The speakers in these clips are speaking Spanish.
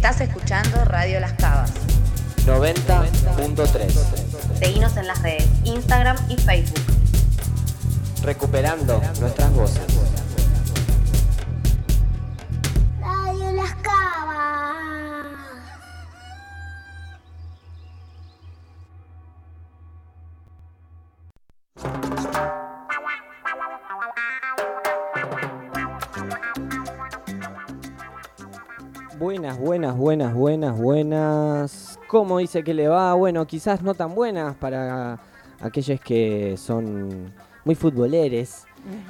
Estás escuchando Radio Las Cavas 90.3. Seguinos en las redes Instagram y Facebook. Recuperando nuestras voces. Radio Las Cavas. Buenas. ¿Cómo dice que le va? Bueno, quizás no tan buenas para aquellos que son muy futboleres.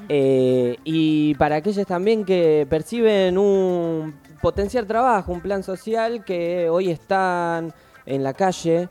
Y para aquellos también que perciben un potencial trabajo, un plan social, que hoy están en la calle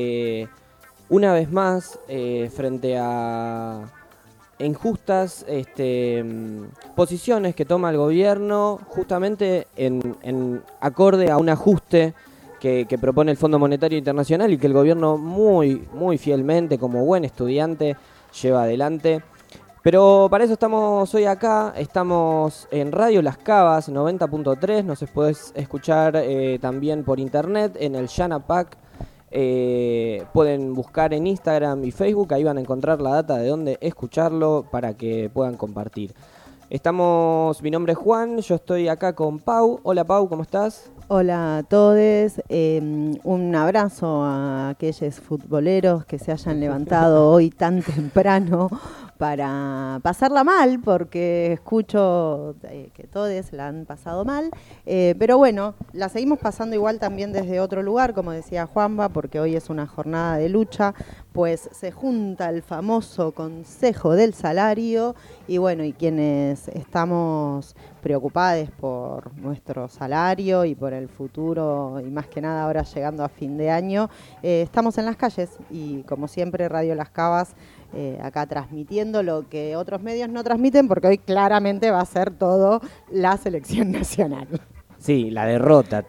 una vez más frente a injustas posiciones que toma el gobierno, justamente en acorde a un ajuste que propone el Fondo Monetario Internacional y que el gobierno muy fielmente, como buen estudiante, lleva adelante. Pero para eso estamos hoy acá, estamos en Radio Las Cavas 90.3, nos podés escuchar también por internet en el Yanapac. Pueden buscar en Instagram y Facebook, ahí van a encontrar la data de dónde escucharlo para que puedan compartir. Mi nombre es Juan, yo estoy acá con Pau. Hola Pau, ¿cómo estás? Hola a todos, un abrazo a aquellos futboleros que se hayan levantado hoy tan temprano para pasarla mal, porque escucho que todos la han pasado mal, pero bueno, la seguimos pasando igual también desde otro lugar, como decía Juanba, porque hoy es una jornada de lucha, pues se junta el famoso Consejo del Salario y bueno, y quienes estamos preocupados por nuestro salario y por el futuro y más que nada ahora llegando a fin de año, estamos en las calles y como siempre Radio Las Cavas acá transmitiendo lo que otros medios no transmiten, porque hoy claramente va a ser todo la selección nacional. Sí, la derrota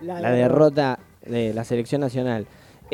de la selección nacional.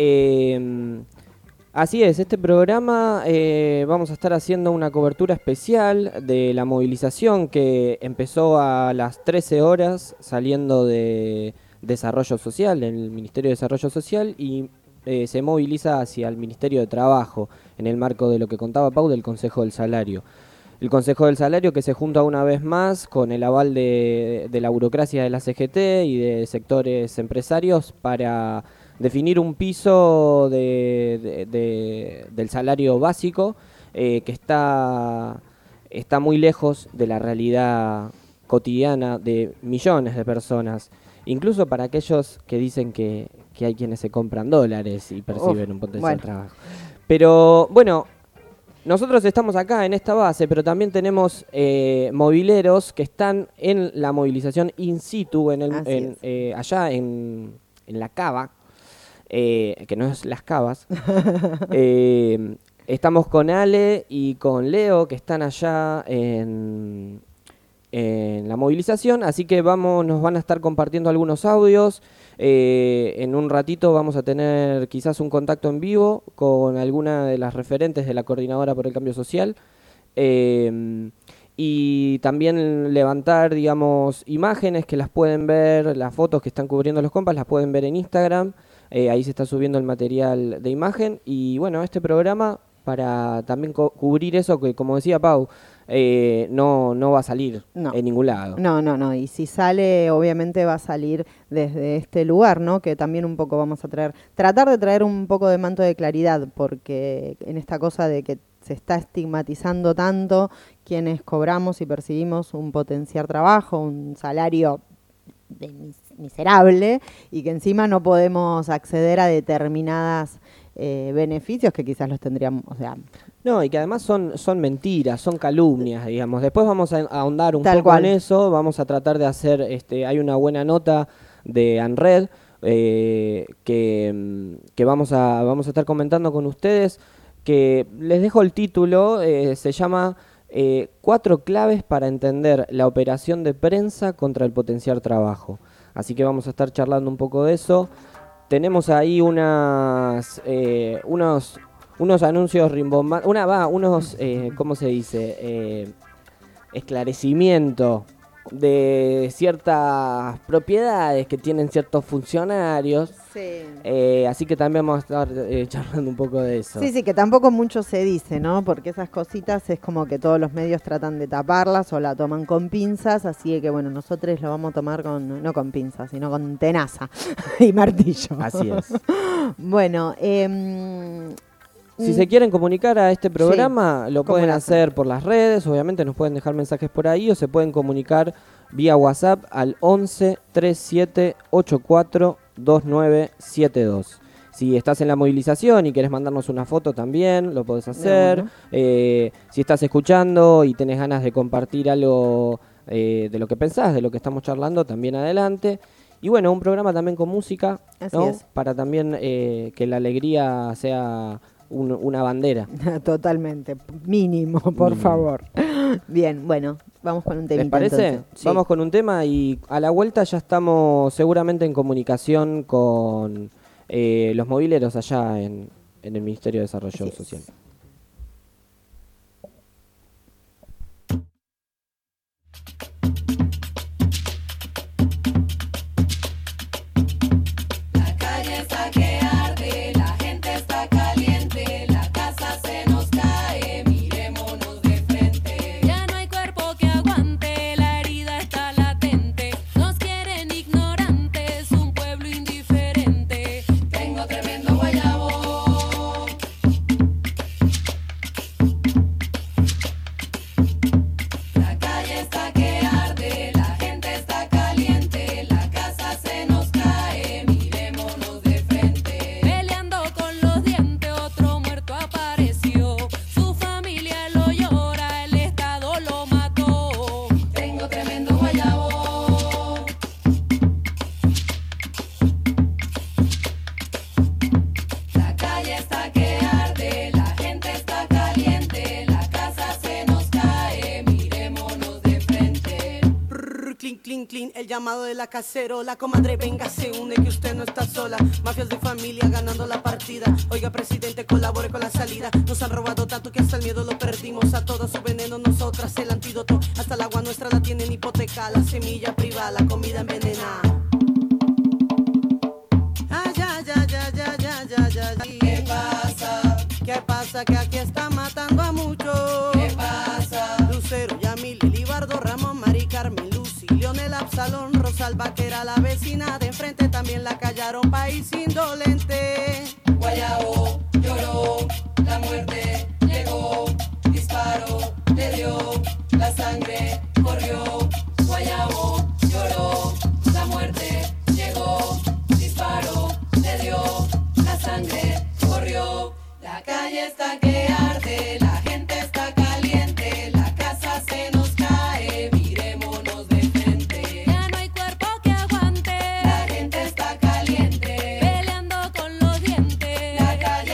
Así es, este programa vamos a estar haciendo una cobertura especial de la movilización que empezó a las 13 horas saliendo de Desarrollo Social, del Ministerio de Desarrollo Social, y se moviliza hacia el Ministerio de Trabajo en el marco de lo que contaba Pau del Consejo del Salario. El Consejo del Salario que se junta una vez más con el aval de la burocracia de la CGT y de sectores empresarios para definir un piso del salario básico que está muy lejos de la realidad cotidiana de millones de personas, incluso para aquellos que dicen que hay quienes se compran dólares y perciben un potencial trabajo. Pero bueno, nosotros estamos acá en esta base, pero también tenemos mobileros que están en la movilización in situ, allá en la cava, que no es Las Cavas. Estamos con Ale y con Leo, que están allá en la movilización, así que nos van a estar compartiendo algunos audios. En un ratito vamos a tener quizás un contacto en vivo con alguna de las referentes de la Coordinadora por el Cambio Social, y también levantar, digamos, imágenes que las pueden ver, las fotos que están cubriendo los compas las pueden ver en Instagram. Ahí se está subiendo el material de imagen y bueno, este programa para también cubrir eso que, como decía Pau, no va a salir en ningún lado. No, y si sale, obviamente va a salir desde este lugar, ¿no? Que también un poco vamos a tratar de traer un poco de manto de claridad, porque en esta cosa de que se está estigmatizando tanto quienes cobramos y percibimos un potencial trabajo, un salario miserable, y que encima no podemos acceder a determinadas beneficios que quizás los tendríamos, No, y que además son mentiras, son calumnias, digamos. Después vamos a ahondar un poco cual. en eso, vamos a tratar de hacer, hay una buena nota de ANRED que vamos a estar comentando con ustedes, que les dejo el título, se llama 4 claves para entender la operación de prensa contra el potenciar trabajo. Así que vamos a estar charlando un poco de eso. Tenemos ahí unos anuncios rimbombantes, ¿cómo se dice? Esclarecimiento de ciertas propiedades que tienen ciertos funcionarios. Sí. Así que también vamos a estar charlando un poco de eso. Sí, que tampoco mucho se dice, ¿no? Porque esas cositas es como que todos los medios tratan de taparlas o la toman con pinzas, así que bueno, nosotros lo vamos a tomar no con pinzas, sino con tenaza y martillo. Así es. Bueno, si se quieren comunicar a este programa, lo ¿cómo pueden lo hacen? hacer por las redes, obviamente nos pueden dejar mensajes por ahí o se pueden comunicar vía WhatsApp al 11 37 84 2972. Si estás en la movilización y querés mandarnos una foto también, lo podés hacer. Si estás escuchando y tenés ganas de compartir algo de lo que pensás, de lo que estamos charlando, también adelante. Y bueno, un programa también con música, Así ¿no? es. Para también que la alegría sea una bandera. Totalmente, mínimo, por favor. Bien, bueno, vamos con un temita. ¿Les parece? Entonces. Sí. Vamos con un tema y a la vuelta ya estamos seguramente en comunicación con los mobileros allá en el Ministerio de Desarrollo Así es. Social. La calle está que arde, la gente está caliente, la casa se nos cae, mirémonos de frente. Ya no hay cuerpo que aguante, la herida está latente, nos quieren ignorantes, un pueblo indiferente. Tengo tremendo guayabo. La calle está que arde, la gente está caliente, la casa se nos cae, mirémonos de frente. Peleando con los dientes, otro muerto apareció, su familia lo llora, el Estado lo mató. Tengo tremendo guayabo. La calle está que arde, la gente está caliente, la casa se nos cae, mirémonos de frente. Clean, clean, clean, el llamado de la cacerola. Comadre, venga, se une que usted no está sola. Mafias de familia ganando la partida. Oiga, presidente, colabore con la salida. Nos han robado tanto que hasta el miedo lo perdimos. A todo su veneno, nosotras el antídoto. Hasta el agua nuestra la tienen hipoteca. La semilla privada, la comida envenenada. Ay, ya, ya, ya, ya, ya, ya, ya. ¿Qué pasa? ¿Qué pasa? Que aquí está matando a muchos. ¿Qué pasa? Lucero, Yamil, Elibardo, Ramón, Mari Carmen, Lucy, Leonel, Absalón, Rosalba, que era la vecina de enfrente, también la callaron, país indolente. Guayabo lloró, la muerte llegó, disparo le dio, la sangre corrió. Guayabo lloró, la muerte llegó, disparo le dio, la sangre corrió. La calle está que arde, la gente está caliente, la casa se nos cae, mirémonos de frente. Ya no hay cuerpo que aguante, la gente está caliente, peleando con los dientes. La calle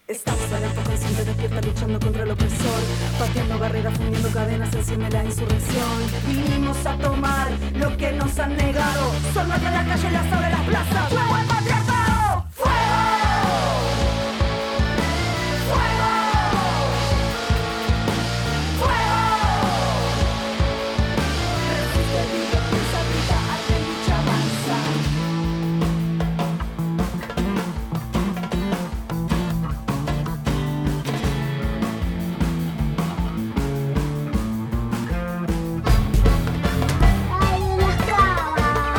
Estamos alerta, consciente, despierta, luchando contra el opresor, batiendo barreras, fundiendo cadenas, enciende la insurrección. Vinimos a tomar lo que nos han negado. Son nuestras las calles, las abre las plazas. ¡Fuego al patriarcado! ¡Fuego! ¡Fuego! ¡Fuego! Resiste, vive, piensa, grita, arte, lucha, avanza. Radio Las Cabas.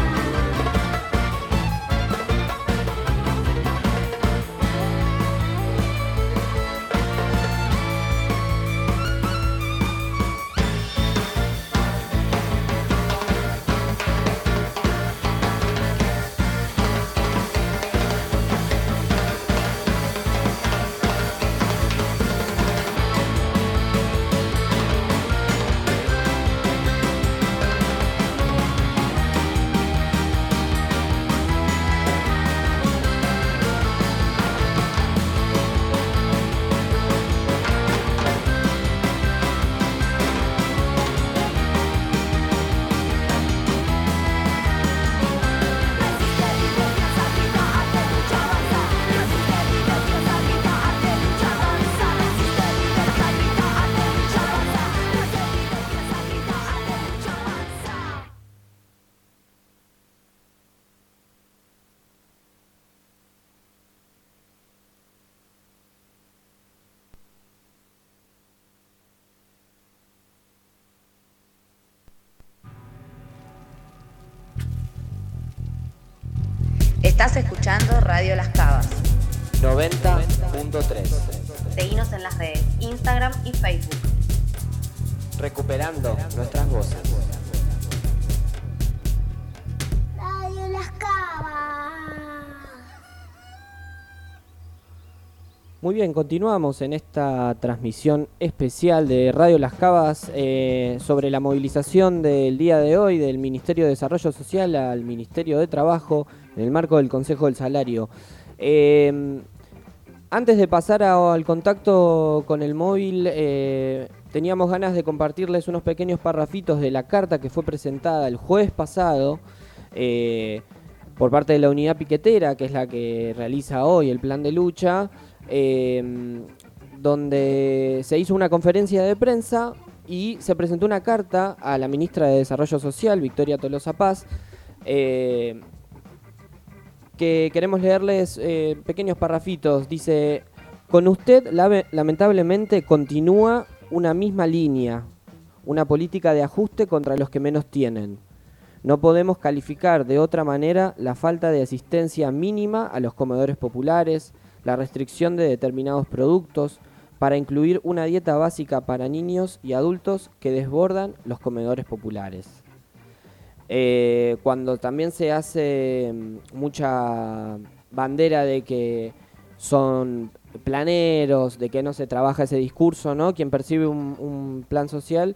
Estás escuchando Radio Las Cabas. 90.3. Seguinos en las redes Instagram y Facebook. Recuperando nuestras voces. Radio Las Cabas. Muy bien, continuamos en esta transmisión especial de Radio Las Cabas sobre la movilización del día de hoy del Ministerio de Desarrollo Social al Ministerio de Trabajo en el marco del Consejo del Salario. Antes de pasar al contacto con el móvil, teníamos ganas de compartirles unos pequeños parrafitos de la carta que fue presentada el jueves pasado por parte de la unidad piquetera, que es la que realiza hoy el plan de lucha, donde se hizo una conferencia de prensa y se presentó una carta a la ministra de Desarrollo Social, Victoria Tolosa Paz, que queremos leerles pequeños parrafitos. Dice: con usted lamentablemente continúa una misma línea, una política de ajuste contra los que menos tienen. No podemos calificar de otra manera la falta de asistencia mínima a los comedores populares, la restricción de determinados productos, para incluir una dieta básica para niños y adultos que desbordan los comedores populares. Cuando también se hace mucha bandera de que son planeros, de que no se trabaja ese discurso, ¿no? Quien percibe un plan social,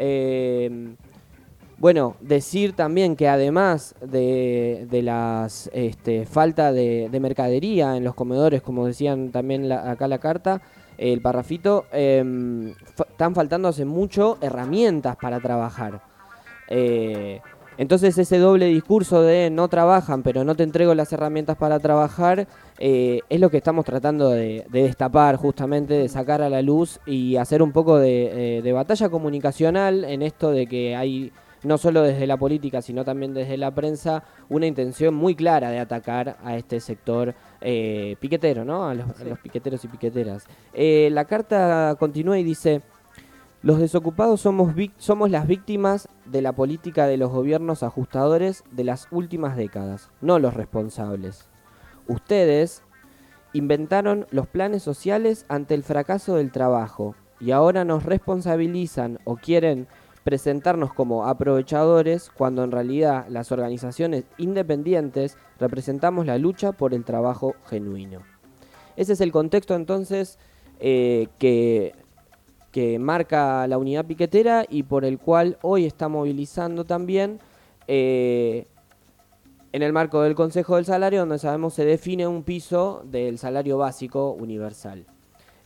bueno, decir también que además de las falta de mercadería en los comedores, como decían también acá la carta, el parrafito, están faltando hace mucho herramientas para trabajar. Entonces ese doble discurso de no trabajan pero no te entrego las herramientas para trabajar, es lo que estamos tratando de destapar, justamente, de sacar a la luz y hacer un poco de batalla comunicacional en esto de que hay, no solo desde la política sino también desde la prensa, una intención muy clara de atacar a este sector piquetero, ¿no? A los piqueteros y piqueteras. La carta continúa y dice: los desocupados somos las víctimas de la política de los gobiernos ajustadores de las últimas décadas, no los responsables. Ustedes inventaron los planes sociales ante el fracaso del trabajo y ahora nos responsabilizan o quieren presentarnos como aprovechadores, cuando en realidad las organizaciones independientes representamos la lucha por el trabajo genuino. Ese es el contexto entonces que marca la unidad piquetera y por el cual hoy está movilizando también en el marco del Consejo del Salario, donde sabemos se define un piso del salario básico universal.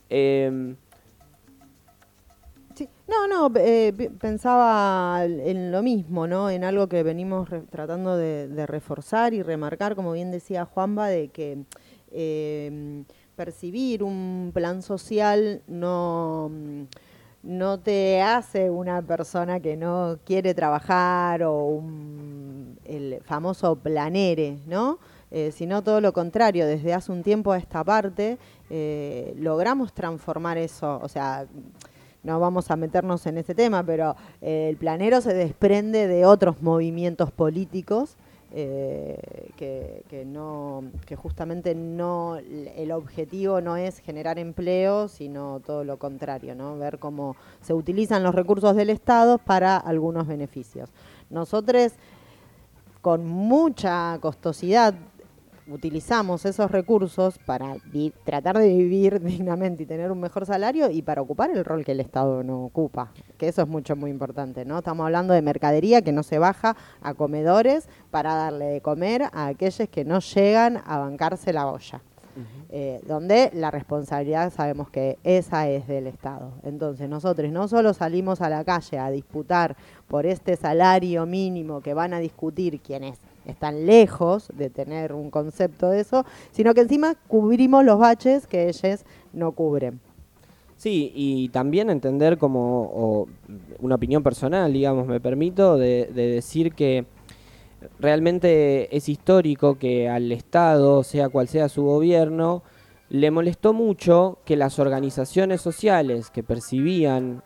Sí. No, pensaba en lo mismo, ¿no? En algo que venimos tratando de reforzar y remarcar, como bien decía Juanba, de que percibir un plan social no te hace una persona que no quiere trabajar o el famoso planere, ¿no? Sino todo lo contrario. Desde hace un tiempo a esta parte logramos transformar eso, o sea, no vamos a meternos en ese tema, pero el planero se desprende de otros movimientos políticos que justamente no, el objetivo no es generar empleo, sino todo lo contrario, ¿no? Ver cómo se utilizan los recursos del Estado para algunos beneficios. Nosotros, con mucha costosidad, utilizamos esos recursos para tratar de vivir dignamente y tener un mejor salario y para ocupar el rol que el Estado no ocupa, que eso es muy importante, ¿no? Estamos hablando de mercadería que no se baja a comedores para darle de comer a aquellos que no llegan a bancarse la olla, donde la responsabilidad sabemos que esa es del Estado. Entonces nosotros no solo salimos a la calle a disputar por este salario mínimo que van a discutir quienes están lejos de tener un concepto de eso, sino que encima cubrimos los baches que ellos no cubren. Sí, y también entender como una opinión personal, digamos, me permito, de decir que realmente es histórico que al Estado, sea cual sea su gobierno, le molestó mucho que las organizaciones sociales que percibían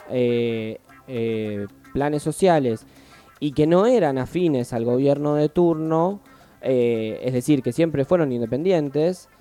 planes sociales y que no eran afines al gobierno de turno, es decir, que siempre fueron independientes,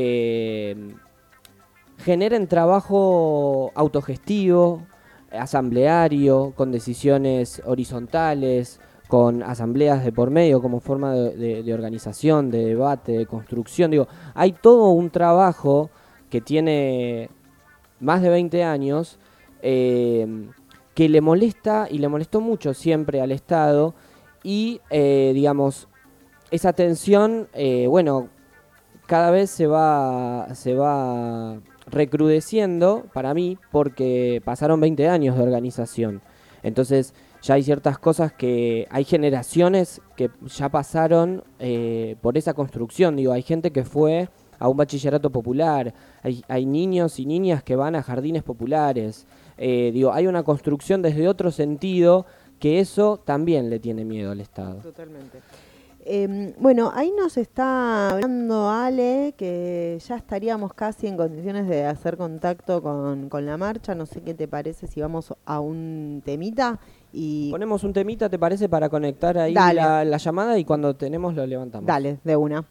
generen trabajo autogestivo, asambleario, con decisiones horizontales, con asambleas de por medio como forma de organización, de debate, de construcción. Digo, hay todo un trabajo que tiene más de 20 años, que le molesta y le molestó mucho siempre al Estado y, digamos, esa tensión, cada vez se va recrudeciendo para mí porque pasaron 20 años de organización. Entonces ya hay ciertas cosas que hay generaciones que ya pasaron por esa construcción. Digo, hay gente que fue a un bachillerato popular, hay niños y niñas que van a jardines populares. Hay una construcción desde otro sentido que eso también le tiene miedo al Estado. Totalmente. Ahí nos está hablando Ale, que ya estaríamos casi en condiciones de hacer contacto con la marcha. No sé qué te parece si vamos a un temita. Ponemos un temita, ¿te parece? Para conectar ahí la llamada y cuando tenemos lo levantamos. Dale, de una.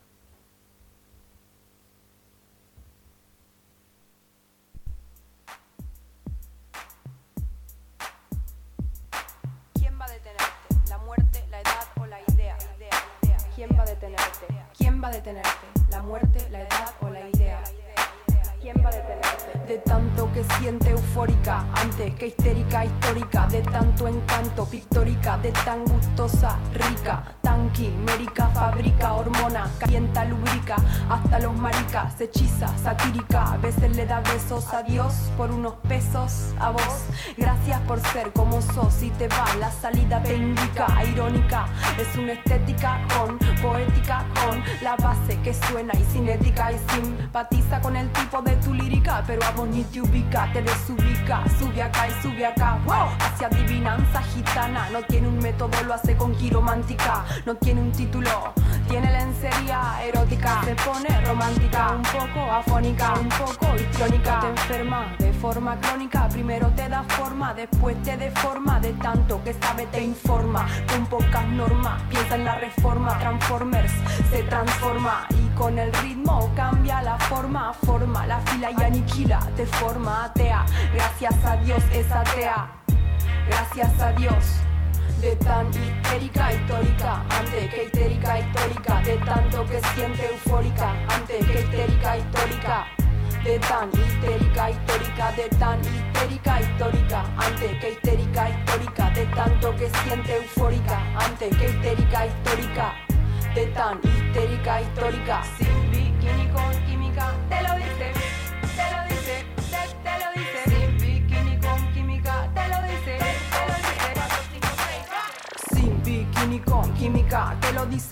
¿Quién va a detenerte? ¿Quién va a detenerte? ¿La muerte, la edad o la idea? ¿Quién va a detenerte? De tanto que siente eufórica, antes que histérica, histórica, de tanto encanto, pictórica, de tan gustosa, rica, tan quimérica, fabrica, hormona, calienta, lubrica, hasta los maricas, hechiza, satírica, a veces le da besos a Dios por unos pesos a vos. Gracias por ser como sos y te va, la salida te indica, irónica, es una estética con poética, con la base que suena y cinética y simpatiza con el tipo de tu lírica, pero a vos ni te ubica, te desubica, sube acá y sube acá, wow, hacia adivinanza gitana, no tiene un método, lo hace con quiromántica, no tiene un título, tiene lencería erótica, se pone romántica, un poco afónica, un poco histriónica, te enferma de forma crónica, primero te da forma, después te deforma, de tanto que sabe te informa, con pocas normas, piensa en la reforma, Transformers se transforma y con el ritmo cambia la forma, forma la fila y aniquila, te forma atea, gracias a Dios es atea, gracias a Dios. De tan histérica, histórica, antes que histérica, histórica, de tanto que siente eufórica, antes que histérica, histórica, de tan histérica, histórica, de tan histérica, histórica, antes que histérica, histórica, de tanto que siente eufórica, antes que histérica, histórica, de tan histérica, histórica, sin bikini con química, te lo dice, te lo dice, te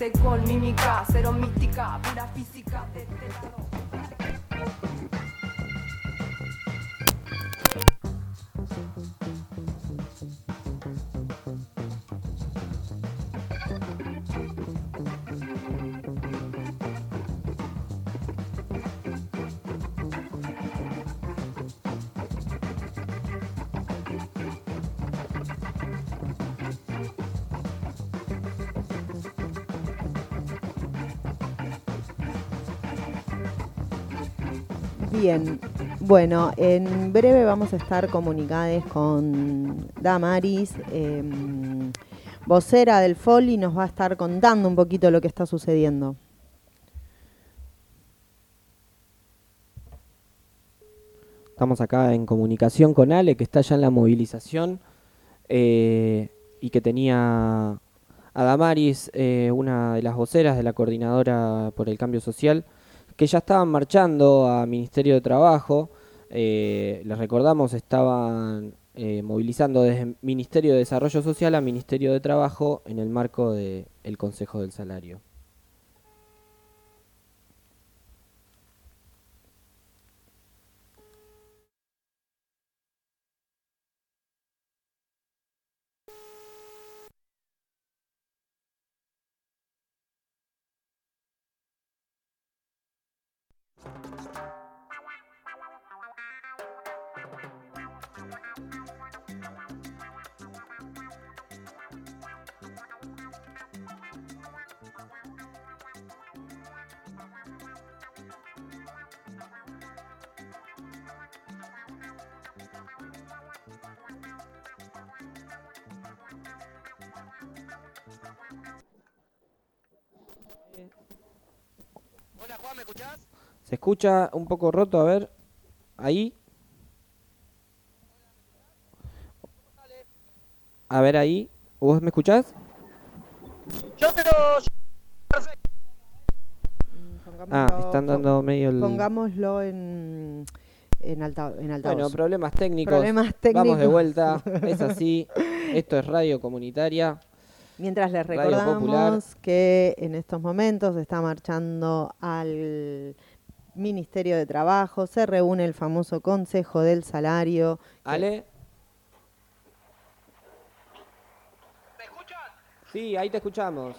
hice con mímica, cero mística, pura física de este lado. Bien, bueno, en breve vamos a estar comunicados con Damaris, vocera del FOL, y nos va a estar contando un poquito lo que está sucediendo. Estamos acá en comunicación con Ale, que está ya en la movilización y que tenía a Damaris, una de las voceras de la Coordinadora por el Cambio Social, que ya estaban marchando a Ministerio de Trabajo. Les recordamos, estaban movilizando desde Ministerio de Desarrollo Social a Ministerio de Trabajo en el marco del Consejo del Salario. Hola Juan, ¿me escuchás? Se escucha un poco roto, a ver, ahí. A ver ahí, ¿vos me escuchás? Yo te lo... Perfecto. Están dando medio el... Pongámoslo en altavoz. Bueno, problemas técnicos. Vamos de vuelta, es así. Esto es Radio Comunitaria. Mientras les Radio recordamos Popular. que en estos momentos se está marchando al Ministerio de Trabajo, se reúne el famoso Consejo del Salario. Ale. ¿Me escuchan? Sí, ahí te escuchamos.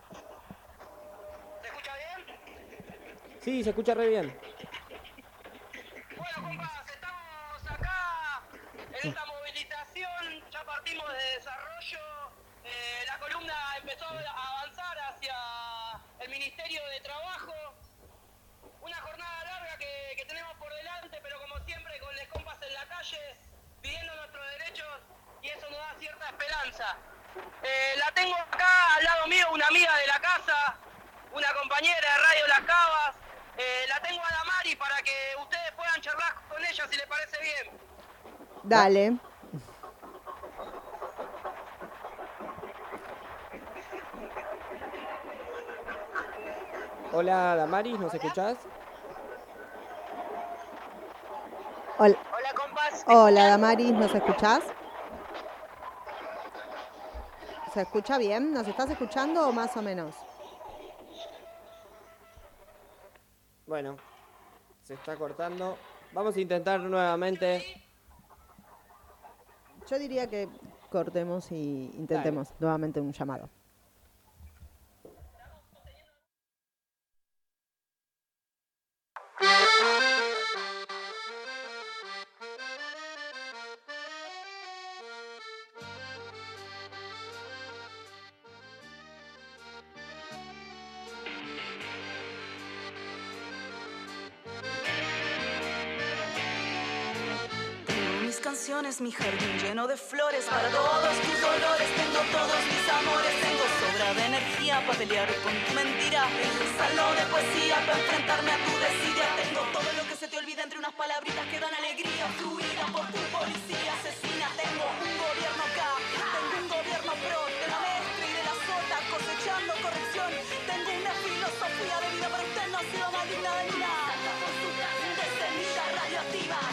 ¿Se escucha bien? Sí, se escucha re bien. Bueno, compas, estamos acá en esta movilización, ya partimos de desarrollo. La columna empezó a avanzar hacia el Ministerio de Trabajo. Una jornada larga que tenemos por delante, pero como siempre con los compas en la calle, pidiendo nuestros derechos, y eso nos da cierta esperanza. La tengo acá al lado mío, una amiga de la casa, una compañera de Radio Las Cavas. La tengo a Damaris para que ustedes puedan charlar con ella si les parece bien. Dale. Hola, Damaris, ¿nos escuchás? Hola, Hola, compas. hola Damaris, ¿nos escuchás? ¿Se escucha bien? ¿Nos estás escuchando o más o menos? Bueno, se está cortando. Vamos a intentar nuevamente. Yo diría que cortemos y intentemos nuevamente un llamado. Mis canciones, mi jardín lleno de flores. Para todos tus dolores tengo todos mis amores. Tengo sobra de energía para pelear con tu mentira. Salón de poesía para enfrentarme a tu desidia. Tengo todo lo que se te olvida entre unas palabritas que dan alegría. Fluida por tu policía asesina. Tengo un gobierno acá, tengo un gobierno pro de la maestra y de la sota, cosechando corrección. Tengo una filosofía de vida, pero usted no ha sido más digna de mi nada. De semillas radioactivas.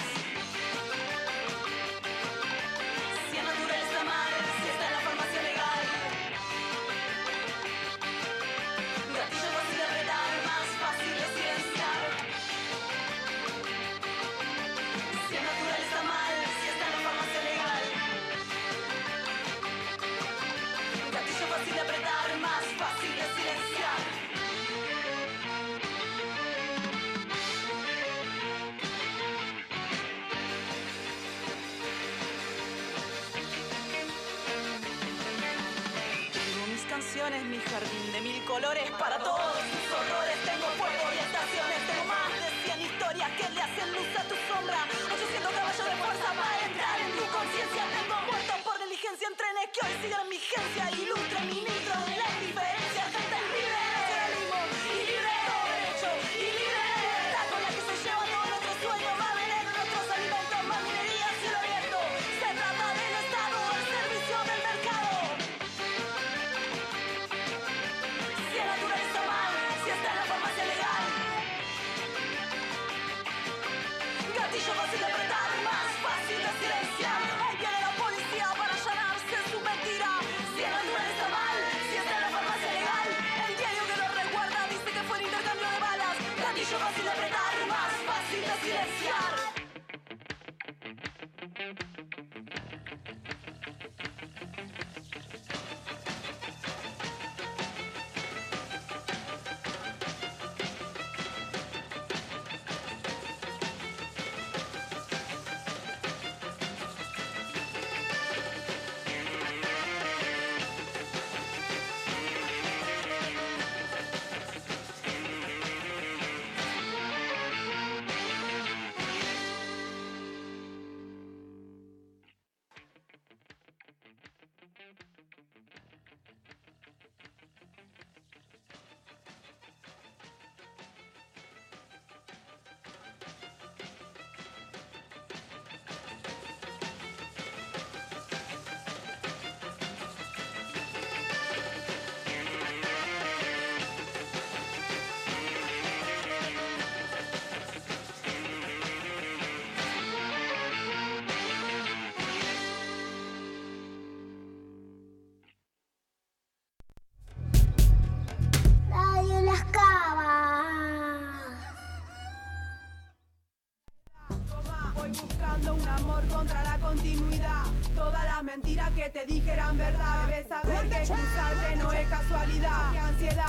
canción es mi jardín de 1000 colores para todos tus horrores. Tengo fuego y estaciones, tengo más de 100 historias que le hacen luz a tu sombra. 800 caballos de fuerza para entrar en tu conciencia. Tengo muertos por negligencia en trenes que hoy siguen en vigencia. Ilustre mi nitro de la indiferencia. Gente libre de nacionalismo y libre de todo derecho y libre de la libertad con la que se lleva todo nuestro sueño. Más veneno, nuestros alimentos, más minería, cielo abierto. Se trata del Estado al servicio del mercado. Si es natural está mal, si está en la farmacia legal. Gatillo fácil de apretar, más fácil de silenciar. Ahí viene la policía para allanarse su mentira. Si es natural está mal, si está en la farmacia legal. El diario que lo resguarda dice que fue un intercambio de balas. Gatillo fácil de apretar, más fácil de silenciar. Radio Las Cabas. Voy buscando un amor contra la continuidad. Todas las mentiras que te dije eran verdad. Debes saber que cruzarte no es casualidad. Qué ansiedad.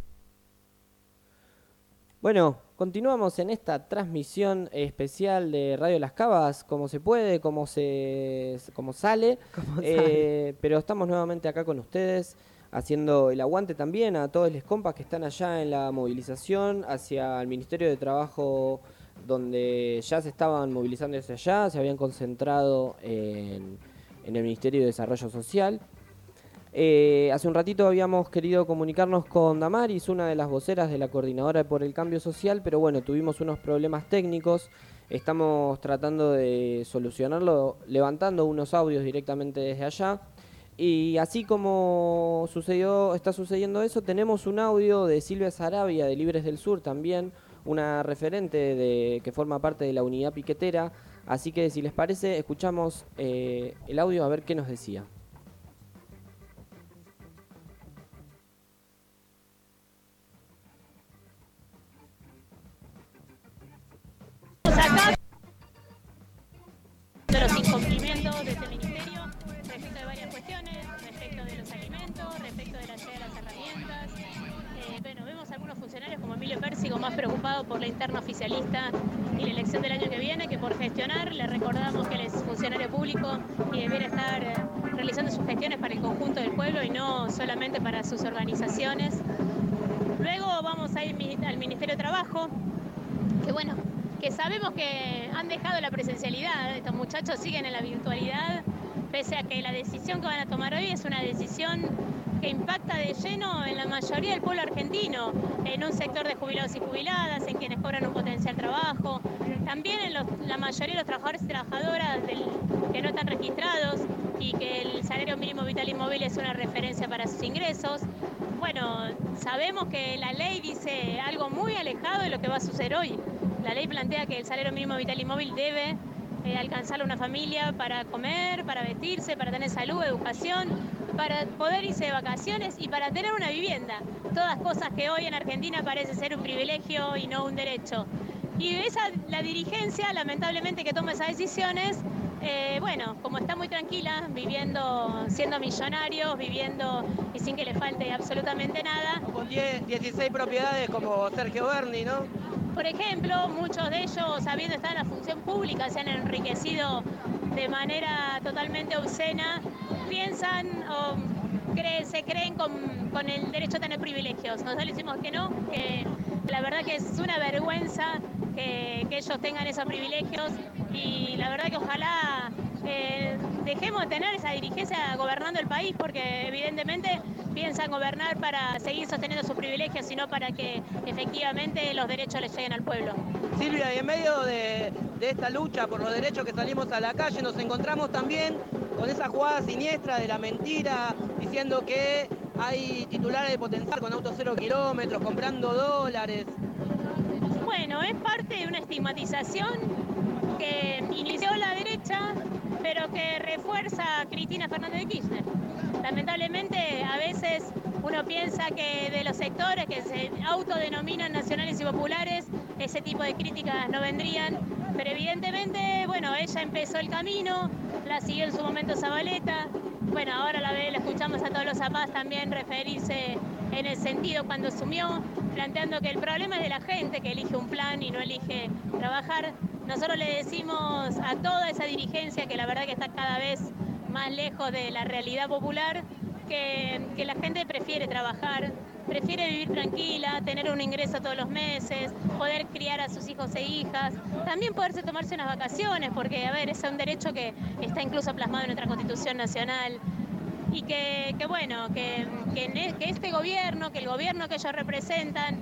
Bueno, continuamos en esta transmisión especial de Radio Las Cabas, como se puede, como sale. Pero estamos nuevamente acá con ustedes, haciendo el aguante también a todos los compas que están allá en la movilización hacia el Ministerio de Trabajo, donde ya se estaban movilizando hacia allá, se habían concentrado en el Ministerio de Desarrollo Social. Hace un ratito habíamos querido comunicarnos con Damaris, una de las voceras de la Coordinadora por el Cambio Social, pero bueno, tuvimos unos problemas técnicos. Estamos tratando de solucionarlo, levantando unos audios directamente desde allá. Y así como está sucediendo eso, tenemos un audio de Silvia Sarabia de Libres del Sur también, una referente que forma parte de la unidad piquetera. Así que si les parece, escuchamos el audio a ver qué nos decía. Acá de los incumplimientos de este ministerio respecto de varias cuestiones, respecto de los alimentos, respecto de la llegada de las herramientas. Bueno, vemos algunos funcionarios como Emilio Pérsigo más preocupados por la interna oficialista y la elección del año que viene que por gestionar. Le recordamos que él es funcionario público y debiera estar realizando sus gestiones para el conjunto del pueblo y no solamente para sus organizaciones. Luego vamos a ir al Ministerio de Trabajo, que bueno, que sabemos que han dejado la presencialidad, estos muchachos siguen en la virtualidad, pese a que la decisión que van a tomar hoy es una decisión que impacta de lleno en la mayoría del pueblo argentino, en un sector de jubilados y jubiladas, en quienes cobran un potencial trabajo, también en la mayoría de los trabajadores y trabajadoras que no están registrados y que el salario mínimo vital y móvil es una referencia para sus ingresos. Bueno, sabemos que la ley dice algo muy alejado de lo que va a suceder hoy. La ley plantea que el salario mínimo vital y móvil debe alcanzar a una familia para comer, para vestirse, para tener salud, educación, para poder irse de vacaciones y para tener una vivienda. Todas cosas que hoy en Argentina parece ser un privilegio y no un derecho. Y la dirigencia, lamentablemente, que toma esas decisiones, bueno, como está muy tranquila, viviendo, siendo millonarios, viviendo y sin que le falte absolutamente nada. Con 16 propiedades como Sergio Berni, ¿no? Por ejemplo, muchos de ellos, habiendo estado en la función pública, se han enriquecido de manera totalmente obscena, piensan se creen con el derecho a tener privilegios. Nosotros le decimos que no, que la verdad que es una vergüenza que ellos tengan esos privilegios y la verdad que ojalá dejemos de tener esa dirigencia gobernando el país porque evidentemente piensan gobernar para seguir sosteniendo sus privilegios y no para que efectivamente los derechos les lleguen al pueblo. Silvia, y en medio de esta lucha por los derechos que salimos a la calle, nos encontramos también con esa jugada siniestra de la mentira, diciendo que hay titulares de Potenciar con autos 0 kilómetros, comprando dólares. Bueno, es parte de una estigmatización que inició la derecha, pero que refuerza a Cristina Fernández de Kirchner. Lamentablemente, a veces uno piensa que de los sectores que se autodenominan nacionales y populares, ese tipo de críticas no vendrían, pero evidentemente, bueno, ella empezó el camino, la siguió en su momento Zabaleta, bueno, ahora la escuchamos a todos los APAs también referirse en el sentido cuando asumió, planteando que el problema es de la gente que elige un plan y no elige trabajar. Nosotros le decimos a toda esa dirigencia que la verdad que está cada vez más lejos de la realidad popular, que la gente prefiere trabajar, prefiere vivir tranquila, tener un ingreso todos los meses, poder criar a sus hijos e hijas, también poderse tomarse unas vacaciones, porque, a ver, es un derecho que está incluso plasmado en nuestra Constitución Nacional. Y que este gobierno, que el gobierno que ellos representan,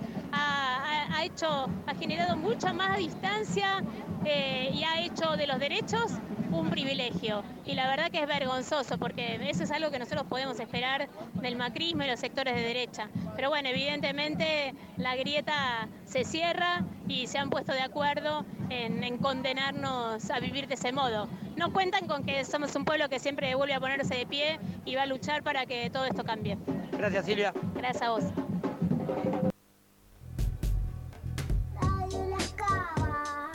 ha generado mucha más distancia y ha hecho de los derechos un privilegio. Y la verdad que es vergonzoso, porque eso es algo que nosotros podemos esperar del macrismo y los sectores de derecha. Pero bueno, evidentemente la grieta se cierra y se han puesto de acuerdo en condenarnos a vivir de ese modo. No cuentan con que somos un pueblo que siempre vuelve a ponerse de pie y va a luchar para que todo esto cambie. Gracias, Silvia. Gracias a vos. Radio Las Cabas.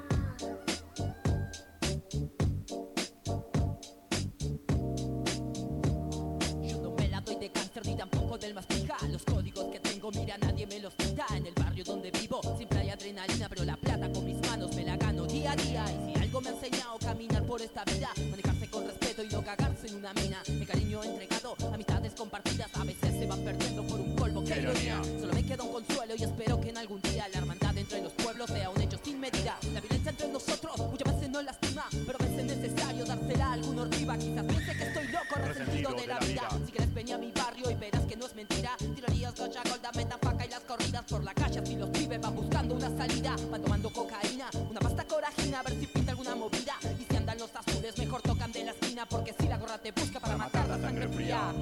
Yo no me la doy de cáncer ni tampoco del más fija. Los códigos que tengo, mira, nadie me los quita. En el barrio donde vivo siempre hay adrenalina, pero la plata con mis manos me la gano día a día. Y si algo me ha enseñado caminar por esta vida, manejarse con respeto y no cagarse en una mina. Mi cariño entregado, amistades compartidas, a veces se van perdiendo por un polvo que ironía. Solo me queda un consuelo y espero que en algún día la hermandad entre los pueblos sea un hecho sin medida. La violencia entre nosotros muchas veces no lastima, pero a veces es necesario dársela a alguno arriba. Quizás piense que estoy loco, resentido de la vida. Si quieres venir a mi barrio y verás que no es mentira. Tirarías, gocha, golda, metafaca y las corridas por la calle. Así los pibes van buscando una salida, van tomando cocaína, una pasta corajina, a ver si pinta alguna movida. Y si andan los azules, mejor tocan de la esquina, porque si la gorra te busca para matar la sangre fría.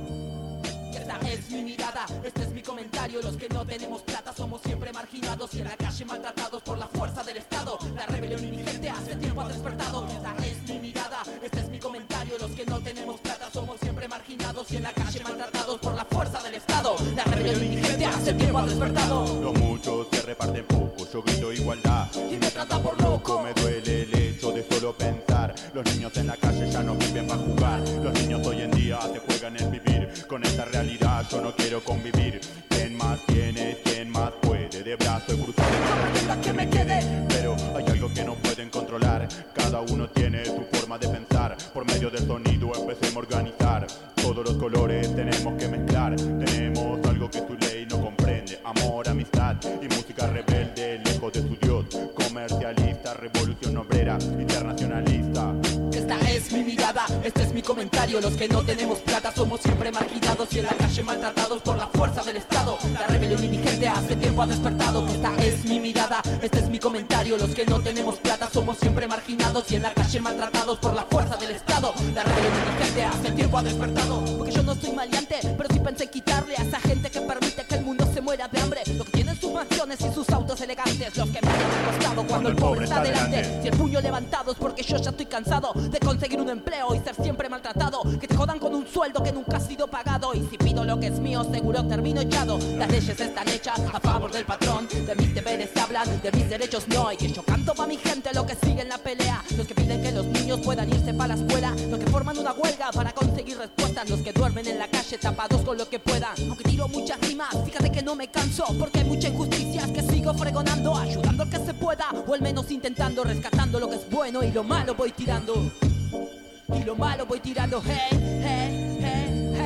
Y esta es mi mirada, este es mi comentario. Los que no tenemos plata somos siempre marginados y en la calle maltratados por la fuerza del Estado. La rebelión indigente hace tiempo ha despertado. Esta es mi mirada, este es mi comentario. Los que no tenemos plata somos siempre marginados y en la calle maltratados por la fuerza del Estado. La rebelión indigente hace tiempo ha despertado. Los muchos se reparten poco, yo grito igualdad y me trata por loco. Me duele el hecho de solo pensar. Los niños en la calle ya no viven para jugar. Los niños hoy en día se juegan el vivir. Con esta realidad yo no quiero convivir. ¿Quién más tiene? ¿Quién más puede? De brazos cruzados no que me quede. Pero hay algo que no pueden controlar. Cada uno tiene su forma de pensar. Por medio del sonido empecemos a organizar. Todos los colores tenemos que mezclar. Tenemos algo que su ley no comprende. Amor, amistad y música rebelde. Lejos de su Dios. Comercialista, revolución obrera, internacionalista. Esta es mi mirada, este es mi comentario. Los que no tenemos plata somos siempre marginados y en la calle maltratados por la fuerza del Estado. La rebelión indigente hace tiempo ha despertado. Esta es mi mirada, este es mi comentario. Los que no tenemos plata somos siempre marginados y en la calle maltratados por la fuerza del Estado. La rebelión indigente hace tiempo ha despertado. Porque yo no soy maleante, pero sí pensé quitarle a esa gente que permite que el mundo se muera de hambre. Los que tienen sus mansiones y sus autos elegantes. Los que miran al costado cuando el pobre está delante. Si el puño levantado es porque yo ya estoy cansado de conseguir un empleo y ser siempre maltratado. Que te jodan con un sueldo que nunca ha sido pagado. Y si pido lo que es mío seguro termino echado. Las leyes están hechas a favor del patrón. De mis deberes hablan, de mis derechos no. Y que yo canto pa' mi gente lo que sigue en la pelea. Los que piden que los niños puedan irse pa' la escuela. Los que forman una huelga para conseguir respuestas. Los que duermen en la calle tapados con lo que puedan. Aunque tiro muchas rimas, fíjate que no me canso. Porque hay mucha injusticia que sigo fregonando. Ayudando al que se pueda, o al menos intentando. Rescatando lo que es bueno y lo malo voy tirando. Y lo malo voy tirando, hey, hey, hey, hey.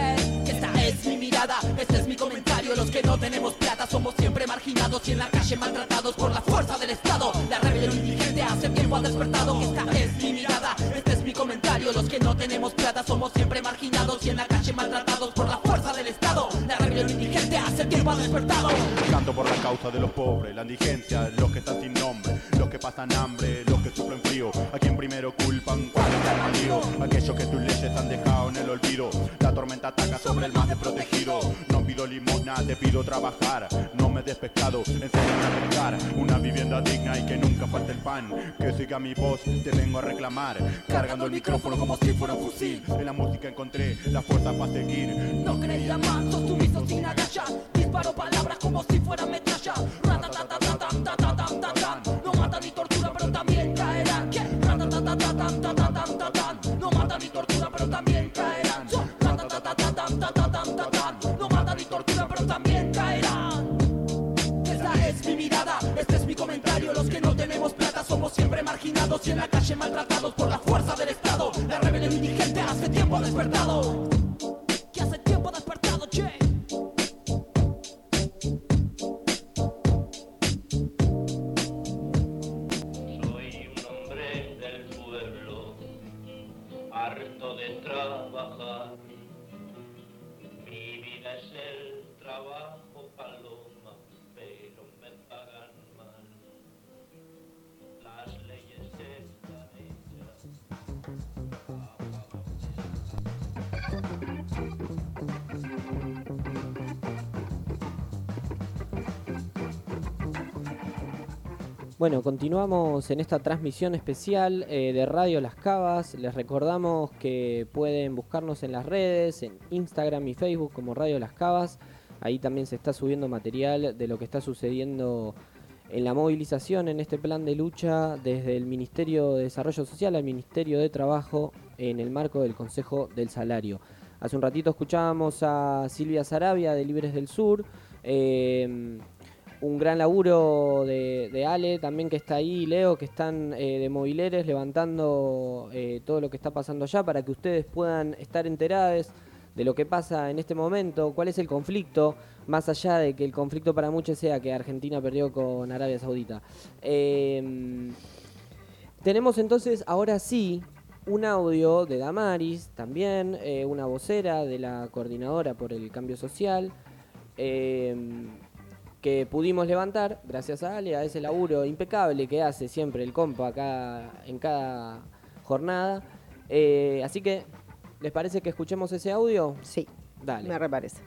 que esta es mi mirada, este es mi comentario. Los que no tenemos plata somos siempre marginados y en la calle maltratados por la fuerza del Estado. La rebelión indigente hace tiempo ha despertado, que esta es mi mirada, este es mi comentario. Los que no tenemos plata somos siempre marginados y en la calle maltratados por la fuerza del Estado. La rebelión indigente hace tiempo ha despertado. Canto por la causa de los pobres, la indigencia, los que están sin nombre, los que pasan hambre, los que sufren frío. A quien primero culpan cuando están al lío, aquellos que tus leyes han dejado en el olvido. La tormenta ataca sobre el más desprotegido. No pido limosna, te pido trabajar. No me des pescado, enséñame a pescar. Una vivienda digna y que nunca falte el pan. Que siga mi voz, te vengo a reclamar. Cargando el micrófono como si fuera un fusil. En la música encontré la fuerza para seguir. No creía más, sos sumiso sin agallas. Disparo palabras como si fuera metralla. No mata ni tortura pero también caerán. No mata ni tortura pero también caerán. No mata ni tortura pero también caerán. Esta es mi mirada, este es mi comentario. Los que no tenemos plata somos siempre marginados y en la calle maltratados por la fuerza del Estado. La rebelión indigente hace tiempo ha despertado. Que hace tiempo ha despertado, che. Harto de trabajar, mi vida es el trabajo, paloma, pero me pagan mal. Las leyes están hechas. Bueno, continuamos en esta transmisión especial de Radio Las Cavas. Les recordamos que pueden buscarnos en las redes, en Instagram y Facebook como Radio Las Cavas. Ahí también se está subiendo material de lo que está sucediendo en la movilización, en este plan de lucha desde el Ministerio de Desarrollo Social al Ministerio de Trabajo en el marco del Consejo del Salario. Hace un ratito escuchábamos a Silvia Sarabia de Libres del Sur. Un gran laburo de Ale también que está ahí, Leo, que están de mobileres levantando todo lo que está pasando allá para que ustedes puedan estar enterados de lo que pasa en este momento, cuál es el conflicto, más allá de que el conflicto para muchos sea que Argentina perdió con Arabia Saudita. Tenemos entonces, ahora sí, un audio de Damaris, también una vocera de la Coordinadora por el Cambio Social, que pudimos levantar gracias a Ale, a ese laburo impecable que hace siempre el compa acá en cada jornada. Así que, ¿les parece que escuchemos ese audio? Sí, dale. Me reparece.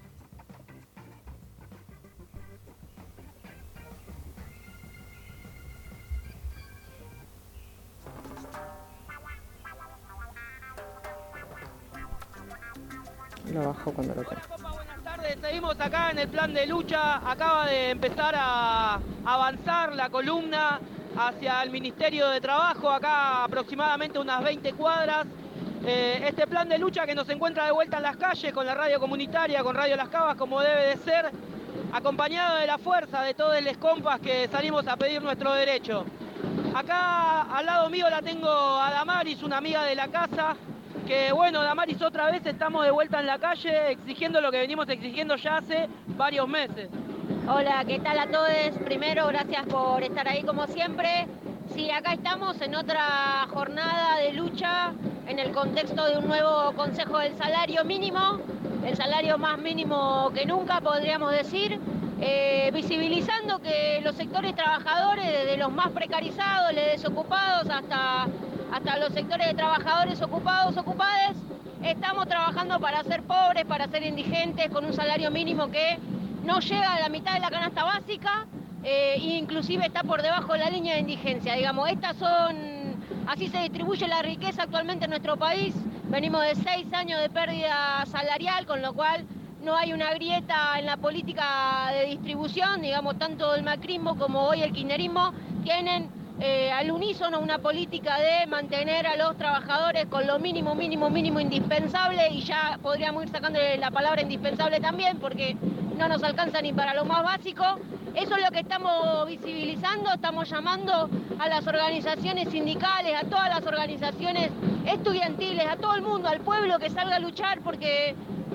Lo bajo cuando lo quiera. Seguimos acá en el plan de lucha, acaba de empezar a avanzar la columna hacia el Ministerio de Trabajo, acá aproximadamente unas 20 cuadras. Este plan de lucha que nos encuentra de vuelta en las calles con la radio comunitaria, con Radio Las Cavas como debe de ser, acompañado de la fuerza de todos los compas que salimos a pedir nuestro derecho. Acá al lado mío la tengo a Damaris, una amiga de la casa. Que bueno, Damaris, otra vez estamos de vuelta en la calle exigiendo lo que venimos exigiendo ya hace varios meses. Hola, ¿qué tal a todos? Primero, gracias por estar ahí como siempre. Sí, acá estamos en otra jornada de lucha en el contexto de un nuevo Consejo del Salario Mínimo, el salario más mínimo que nunca, podríamos decir, visibilizando que los sectores trabajadores, desde los más precarizados, los desocupados, hasta los sectores de trabajadores ocupados, ocupadas, estamos trabajando para ser pobres, para ser indigentes, con un salario mínimo que no llega a la mitad de la canasta básica, e inclusive está por debajo de la línea de indigencia. Digamos, así se distribuye la riqueza actualmente en nuestro país. Venimos de 6 años de pérdida salarial, con lo cual no hay una grieta en la política de distribución. Digamos, tanto el macrismo como hoy el kirchnerismo tienen al unísono una política de mantener a los trabajadores con lo mínimo indispensable, y ya podríamos ir sacándole la palabra indispensable también porque no nos alcanza ni para lo más básico. Eso es lo que estamos visibilizando, estamos llamando a las organizaciones sindicales, a todas las organizaciones estudiantiles, a todo el mundo, al pueblo que salga a luchar, porque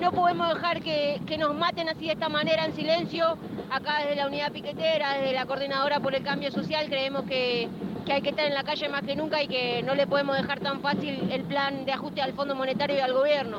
no podemos dejar que nos maten así de esta manera en silencio. Acá desde la unidad piquetera, desde la coordinadora por el cambio social, creemos que hay que estar en la calle más que nunca y que no le podemos dejar tan fácil el plan de ajuste al Fondo Monetario y al gobierno.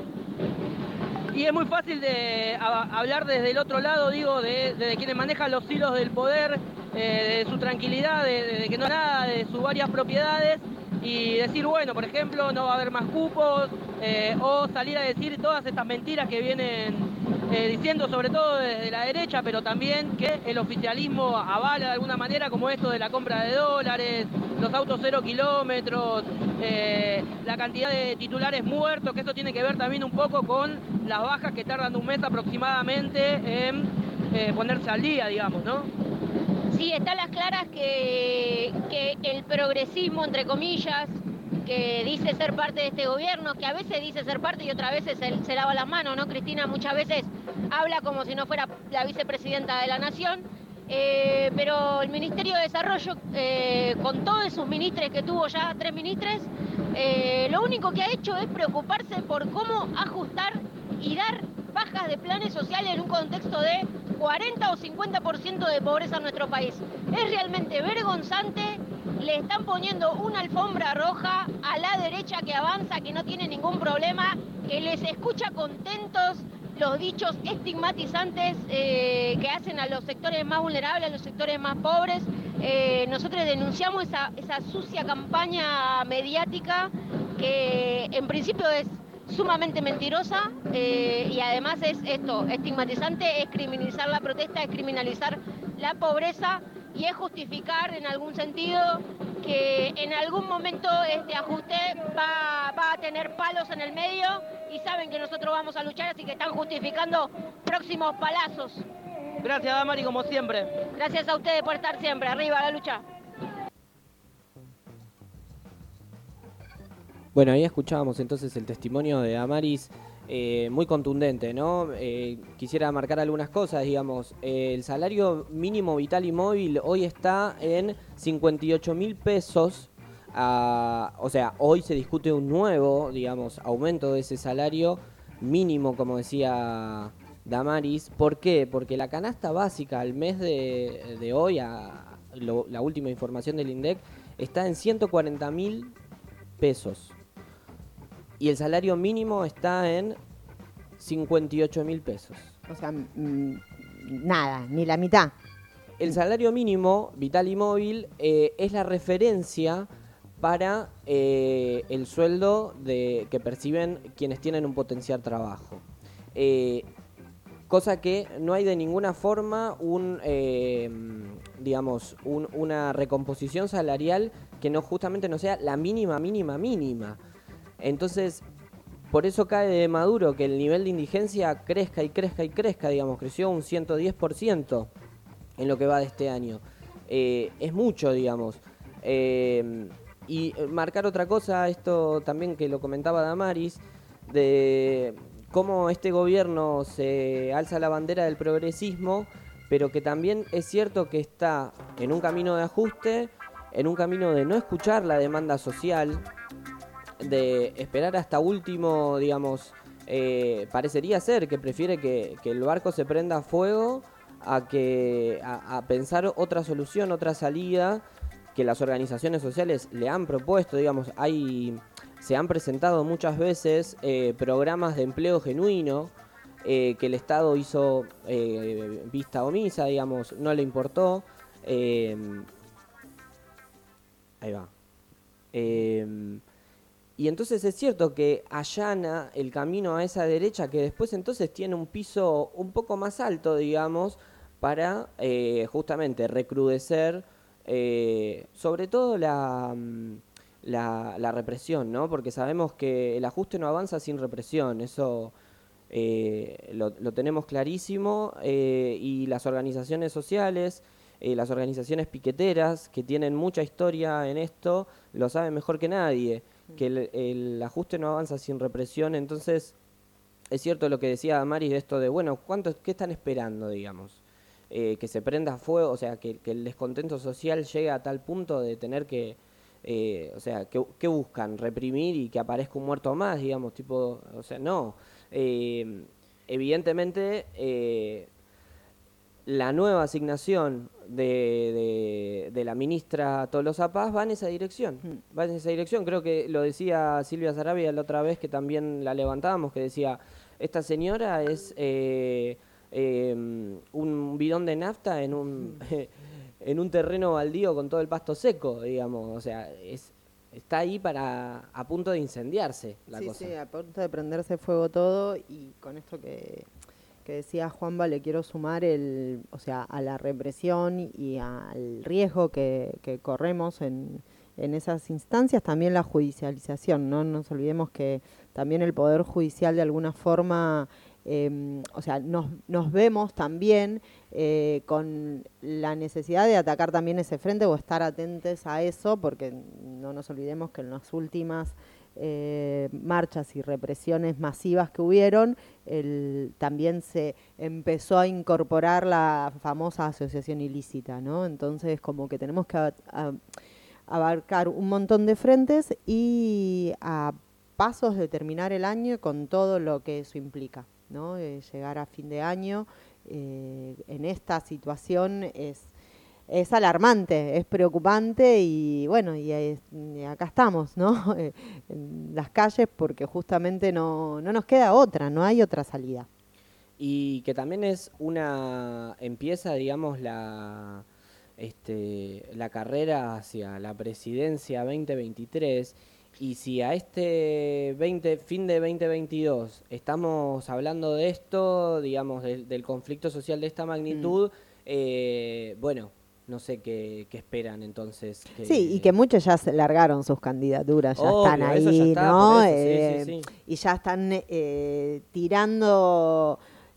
Y es muy fácil de hablar desde el otro lado, digo, de quienes manejan los hilos del poder, de su tranquilidad, de que no nada, de sus varias propiedades, y decir, bueno, por ejemplo, no va a haber más cupos, o salir a decir todas estas mentiras que vienen diciendo, sobre todo desde la derecha, pero también que el oficialismo avala de alguna manera, como esto de la compra de dólares, los autos 0 kilómetros, la cantidad de titulares muertos, que eso tiene que ver también un poco con las bajas que tardan un mes aproximadamente en ponerse al día, digamos, ¿no? Sí, está a las claras que el progresismo, entre comillas, que dice ser parte de este gobierno, que a veces dice ser parte y otras veces se lava las manos, ¿no? Cristina muchas veces habla como si no fuera la vicepresidenta de la Nación, pero el Ministerio de Desarrollo, con todos sus ministres que tuvo ya, 3 ministres, lo único que ha hecho es preocuparse por cómo ajustar y dar bajas de planes sociales en un contexto de 40 o 50% de pobreza en nuestro país. Es realmente vergonzante. Le están poniendo una alfombra roja a la derecha que avanza, que no tiene ningún problema, que les escucha contentos los dichos estigmatizantes que hacen a los sectores más vulnerables, a los sectores más pobres. Nosotros denunciamos esa sucia campaña mediática que en principio es sumamente mentirosa y además es esto, estigmatizante, es criminalizar la protesta, es criminalizar la pobreza y es justificar en algún sentido que en algún momento este ajuste va a tener palos en el medio y saben que nosotros vamos a luchar, así que están justificando próximos palazos. Gracias, Damari, como siempre. Gracias a ustedes por estar siempre. Arriba la lucha. Bueno, ahí escuchábamos entonces el testimonio de Damaris, muy contundente, ¿no? Quisiera marcar algunas cosas, digamos. El salario mínimo vital y móvil hoy está en 58.000 pesos. O sea, hoy se discute un nuevo, digamos, aumento de ese salario mínimo, como decía Damaris. ¿Por qué? Porque la canasta básica al mes de hoy, la última información del INDEC, está en 140.000 pesos. Y el salario mínimo está en 58.000 pesos. O sea, nada, ni la mitad. El salario mínimo vital y móvil es la referencia para el sueldo que perciben quienes tienen un potencial trabajo. Cosa que no hay de ninguna forma una recomposición salarial que no justamente no sea la mínima. Entonces, por eso cae de Maduro que el nivel de indigencia crezca, digamos, creció un 110% en lo que va de este año. Es mucho, digamos. Y marcar otra cosa, esto también que lo comentaba Damaris, de cómo este gobierno se alza la bandera del progresismo, pero que también es cierto que está en un camino de ajuste, en un camino de no escuchar la demanda social, de esperar hasta último, digamos, parecería ser que prefiere que el barco se prenda a fuego a pensar otra solución, otra salida que las organizaciones sociales le han propuesto, digamos, se han presentado muchas veces programas de empleo genuino que el Estado hizo vista omisa, digamos, no le importó. Ahí va. Y entonces es cierto que allana el camino a esa derecha que después entonces tiene un piso un poco más alto, digamos, para justamente recrudecer sobre todo la represión, ¿no? Porque sabemos que el ajuste no avanza sin represión, eso lo tenemos clarísimo, y las organizaciones sociales, las organizaciones piqueteras que tienen mucha historia en esto, lo saben mejor que nadie, que el ajuste no avanza sin represión. Entonces es cierto lo que decía Damaris de esto de, bueno, ¿qué están esperando, digamos? Que se prenda fuego, o sea, que el descontento social llegue a tal punto de tener que, o sea, ¿qué buscan? Reprimir y que aparezca un muerto más, digamos, tipo, o sea, no. evidentemente la nueva asignación de la ministra Tolosa Paz va en esa dirección. Creo que lo decía Silvia Sarabia la otra vez, que también la levantábamos, que decía, esta señora es un bidón de nafta en un en un terreno baldío con todo el pasto seco, digamos. O sea, está ahí a punto de incendiarse la cosa. Sí, a punto de prenderse fuego todo. Y con esto que decía Juanba, le quiero sumar a la represión y al riesgo que corremos en esas instancias, también la judicialización. No nos olvidemos que también el Poder Judicial de alguna forma, nos vemos también con la necesidad de atacar también ese frente o estar atentos a eso, porque no nos olvidemos que en las últimas marchas y represiones masivas que hubieron, también se empezó a incorporar la famosa asociación ilícita, ¿no? Entonces, como que tenemos que abarcar un montón de frentes y a pasos de terminar el año con todo lo que eso implica, ¿no? Llegar a fin de año en esta situación es alarmante, es preocupante y bueno, y acá estamos, ¿no? En las calles, porque justamente no nos queda otra, no hay otra salida. Y que también empieza, digamos, la carrera hacia la presidencia 2023, y si a fin de 2022 estamos hablando de esto, digamos, del conflicto social de esta magnitud, bueno, no sé qué esperan entonces. Sí, y que muchos ya se largaron sus candidaturas, ya están ahí, ya está, ¿no? Sí. Y ya están tirando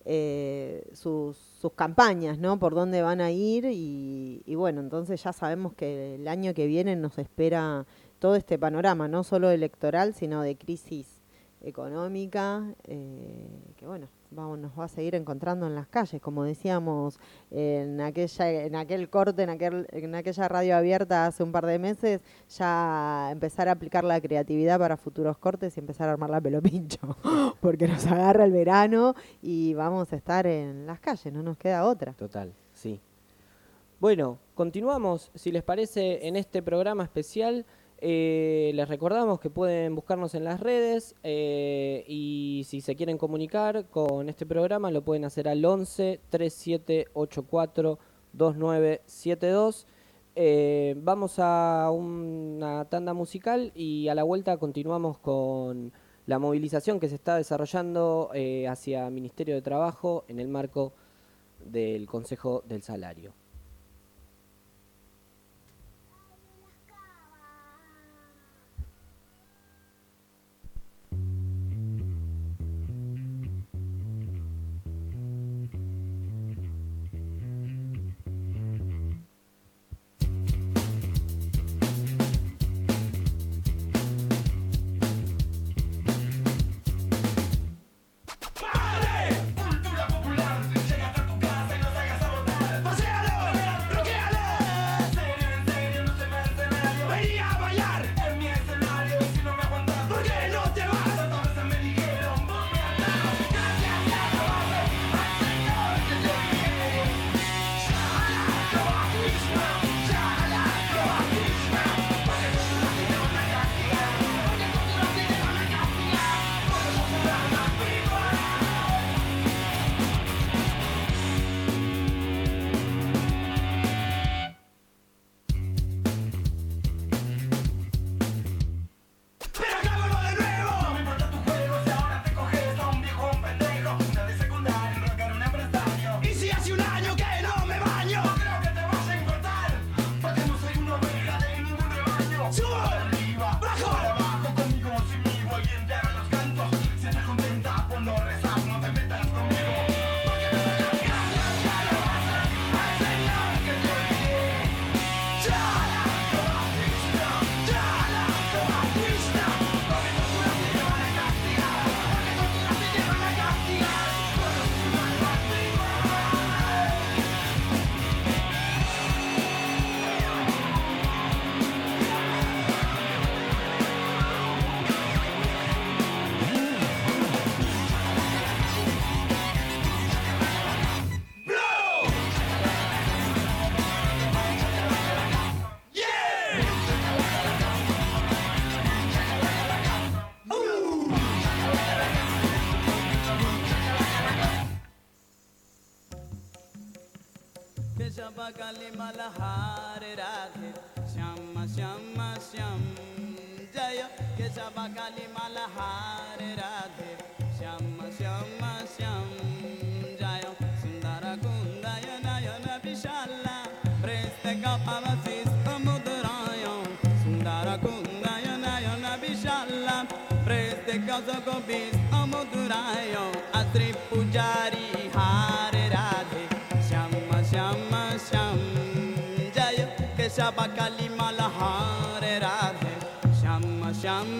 sus campañas, ¿no? Por dónde van a ir y bueno, entonces ya sabemos que el año que viene nos espera todo este panorama, no solo electoral, sino de crisis económica, que bueno, nos va a seguir encontrando en las calles, como decíamos en aquel corte, en aquella radio abierta hace un par de meses, ya empezar a aplicar la creatividad para futuros cortes y empezar a armar la pelo pincho, porque nos agarra el verano y vamos a estar en las calles, no nos queda otra. Total, sí. Bueno, continuamos, si les parece, en este programa especial. Les recordamos que pueden buscarnos en las redes y si se quieren comunicar con este programa lo pueden hacer al 11 3784 2972. Vamos a una tanda musical y a la vuelta continuamos con la movilización que se está desarrollando hacia Ministerio de Trabajo en el marco del Consejo del Salario. Cultura popular, llega hasta tu casa y nos hagas abortar. ¡Paséalo! Keshav कलिमल हार राधे श्याम श्याम श्याम जय केशव कलिमल हार राधे श्याम श्याम श्याम जय सुंदर कुंदय नयन विशाल प्रेस्त कपवसिस मुद्राय सुंदर कुंदय नयन विशाल प्रेस्त कपवसिस मुद्राय अत्रि पुजारी हार राधे श्याम श्याम श्याम जय केशव कलिमल हार राधे श्याम Shyam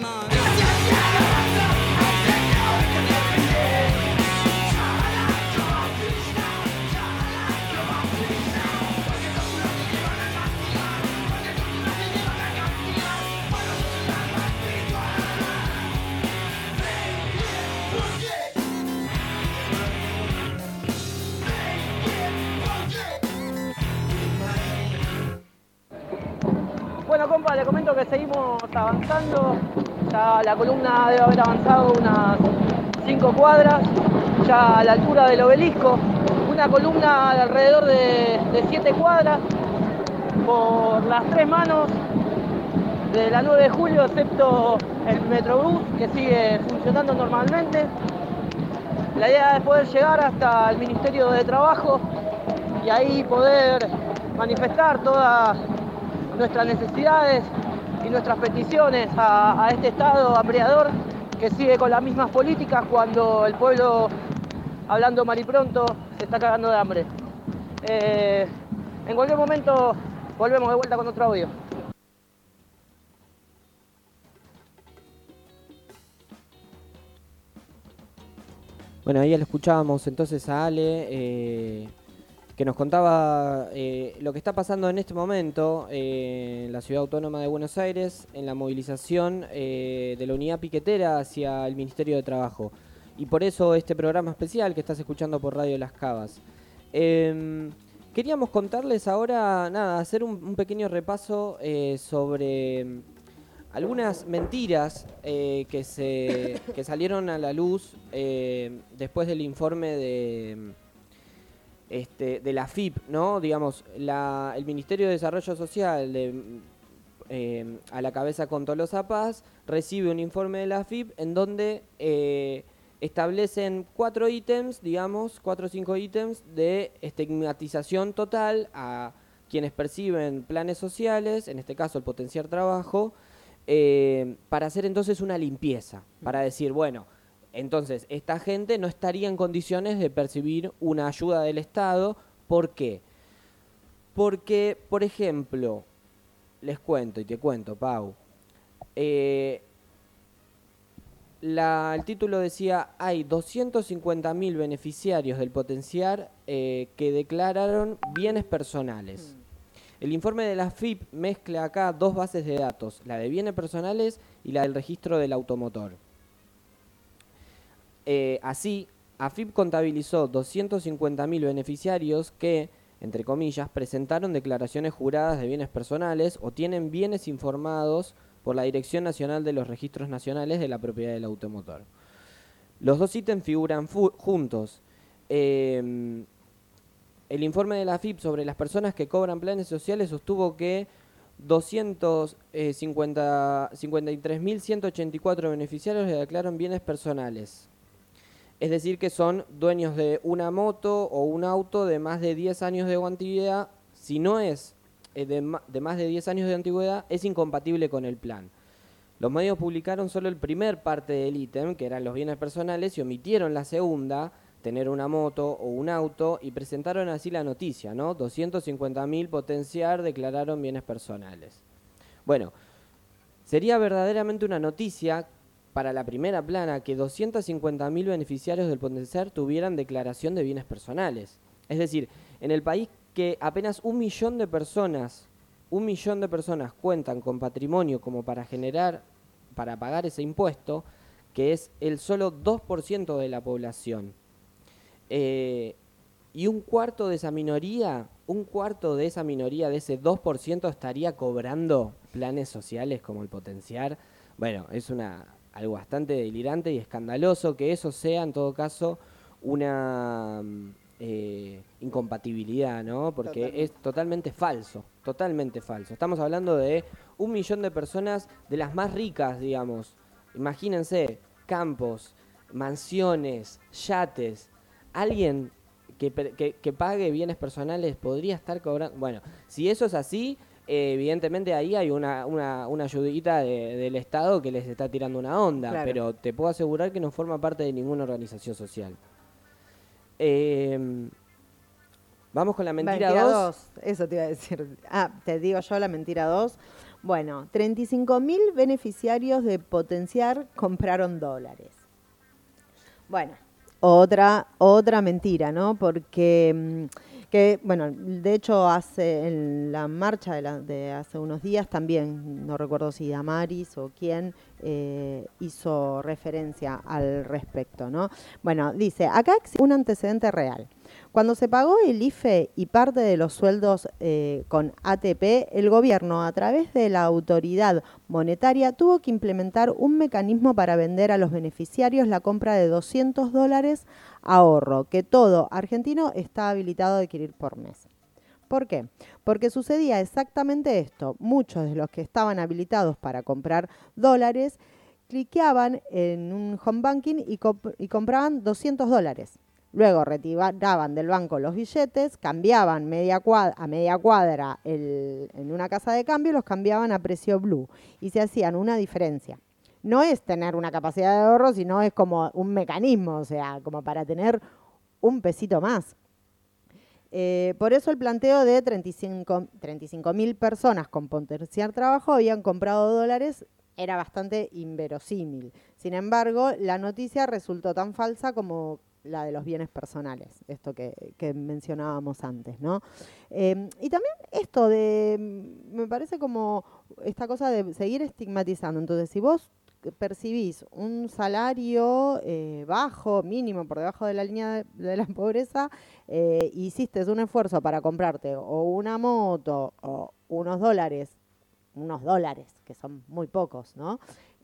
Bueno, compa, le comento que seguimos avanzando. Ya la columna debe haber avanzado unas 5 cuadras, ya a la altura del obelisco. Una columna de alrededor de 7 cuadras por las 3 manos de la 9 de julio, excepto el Metrobús, que sigue funcionando normalmente. La idea es poder llegar hasta el Ministerio de Trabajo y ahí poder manifestar todas nuestras necesidades y nuestras peticiones a este Estado hambriador que sigue con las mismas políticas cuando el pueblo, hablando mal y pronto, se está cagando de hambre. En cualquier momento volvemos de vuelta con otro audio. Bueno, ahí lo escuchábamos entonces a Ale, que nos contaba lo que está pasando en este momento en la Ciudad Autónoma de Buenos Aires, en la movilización de la unidad piquetera hacia el Ministerio de Trabajo. Y por eso este programa especial que estás escuchando por Radio Las Cavas. Queríamos contarles ahora, hacer un pequeño repaso sobre algunas mentiras que salieron a la luz después del informe de la AFIP, ¿no? Digamos, el Ministerio de Desarrollo Social, a la cabeza con Tolosa Paz, recibe un informe de la AFIP en donde establecen 4 ítems, digamos, 4 o 5 ítems de estigmatización total a quienes perciben planes sociales, en este caso el potenciar trabajo, para hacer entonces una limpieza, para decir, bueno, entonces esta gente no estaría en condiciones de percibir una ayuda del Estado. ¿Por qué? Porque, por ejemplo, les cuento y te cuento, Pau, el título decía, hay 250.000 beneficiarios del potenciar que declararon bienes personales. El informe de la AFIP mezcla acá 2 bases de datos, la de bienes personales y la del registro del automotor. Así, AFIP contabilizó 250.000 beneficiarios que, entre comillas, presentaron declaraciones juradas de bienes personales o tienen bienes informados por la Dirección Nacional de los Registros Nacionales de la Propiedad del Automotor. Los 2 ítems figuran juntos. El informe de la AFIP sobre las personas que cobran planes sociales sostuvo que 253.184 beneficiarios le declaran bienes personales. Es decir, que son dueños de una moto o un auto de más de 10 años de antigüedad. Si no es de más de 10 años de antigüedad, es incompatible con el plan. Los medios publicaron solo el primer parte del ítem, que eran los bienes personales, y omitieron la segunda, tener una moto o un auto, y presentaron así la noticia, ¿no? 250.000 potenciar declararon bienes personales. Bueno, sería verdaderamente una noticia para la primera plana que 250.000 beneficiarios del potenciar tuvieran declaración de bienes personales. Es decir, en el país que apenas 1 millón de personas cuentan con patrimonio como para pagar ese impuesto, que es el solo 2% de la población. Y un cuarto de esa minoría, de ese 2%, estaría cobrando planes sociales como el potenciar. Bueno, es algo bastante delirante y escandaloso que eso sea, en todo caso, una incompatibilidad, ¿no? Porque Totalmente. es totalmente falso, totalmente falso. Estamos hablando de 1 millón de personas de las más ricas, digamos. Imagínense, campos, mansiones, yates. Alguien que pague bienes personales podría estar cobrando... Bueno, si eso es así, evidentemente ahí hay una ayudita del Estado que les está tirando una onda, Claro. pero te puedo asegurar que no forma parte de ninguna organización social. Vamos con la mentira 2. Eso te iba a decir. Te digo yo la mentira 2. Bueno, 35.000 beneficiarios de Potenciar compraron dólares. Bueno, otra mentira, ¿no? Porque, bueno, de hecho en la marcha de hace unos días también, no recuerdo si Damaris o quién, hizo referencia al respecto, ¿no? Bueno, dice, acá existe un antecedente real. Cuando se pagó el IFE y parte de los sueldos con ATP, el gobierno, a través de la autoridad monetaria, tuvo que implementar un mecanismo para vender a los beneficiarios la compra de $200 ahorro, que todo argentino está habilitado a adquirir por mes. ¿Por qué? Porque sucedía exactamente esto. Muchos de los que estaban habilitados para comprar dólares cliqueaban en un home banking y compraban $200. Luego retiraban del banco los billetes, cambiaban a media cuadra en una casa de cambio y los cambiaban a precio blue y se hacían una diferencia. No es tener una capacidad de ahorro, sino es como un mecanismo, o sea, como para tener un pesito más. Por eso el planteo de 35.000 personas con Potenciar Trabajo habían comprado dólares era bastante inverosímil. Sin embargo, la noticia resultó tan falsa como la de los bienes personales, esto que mencionábamos antes, ¿no? Y también esto me parece como esta cosa de seguir estigmatizando. Entonces, si vos percibís un salario bajo, mínimo, por debajo de la línea de la pobreza, hiciste un esfuerzo para comprarte o una moto o unos dólares, que son muy pocos, ¿no?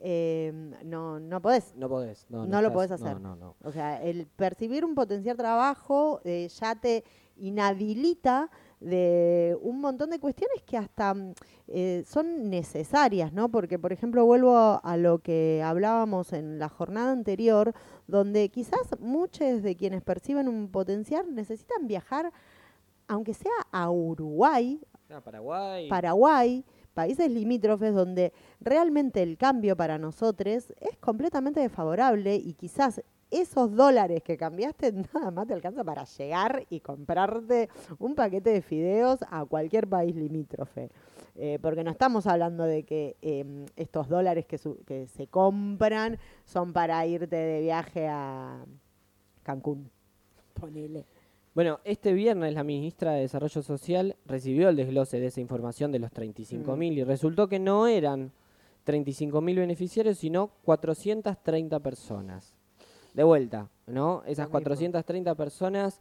No podés. No Lo podés hacer. No. O sea, el percibir un Potenciar Trabajo ya te inhabilita de un montón de cuestiones que hasta son necesarias, ¿no? Porque, por ejemplo, vuelvo a lo que hablábamos en la jornada anterior, donde quizás muchos de quienes perciben un Potenciar necesitan viajar, aunque sea a Uruguay, Paraguay, países limítrofes donde realmente el cambio para nosotros es completamente desfavorable y quizás esos dólares que cambiaste nada más te alcanza para llegar y comprarte un paquete de fideos a cualquier país limítrofe. Porque no estamos hablando de que estos dólares que se compran son para irte de viaje a Cancún. Ponele. Bueno, este viernes la ministra de Desarrollo Social recibió el desglose de esa información de los 35.000 y resultó que no eran 35.000 beneficiarios, sino 430 personas. De vuelta, ¿no? Esas 430 personas,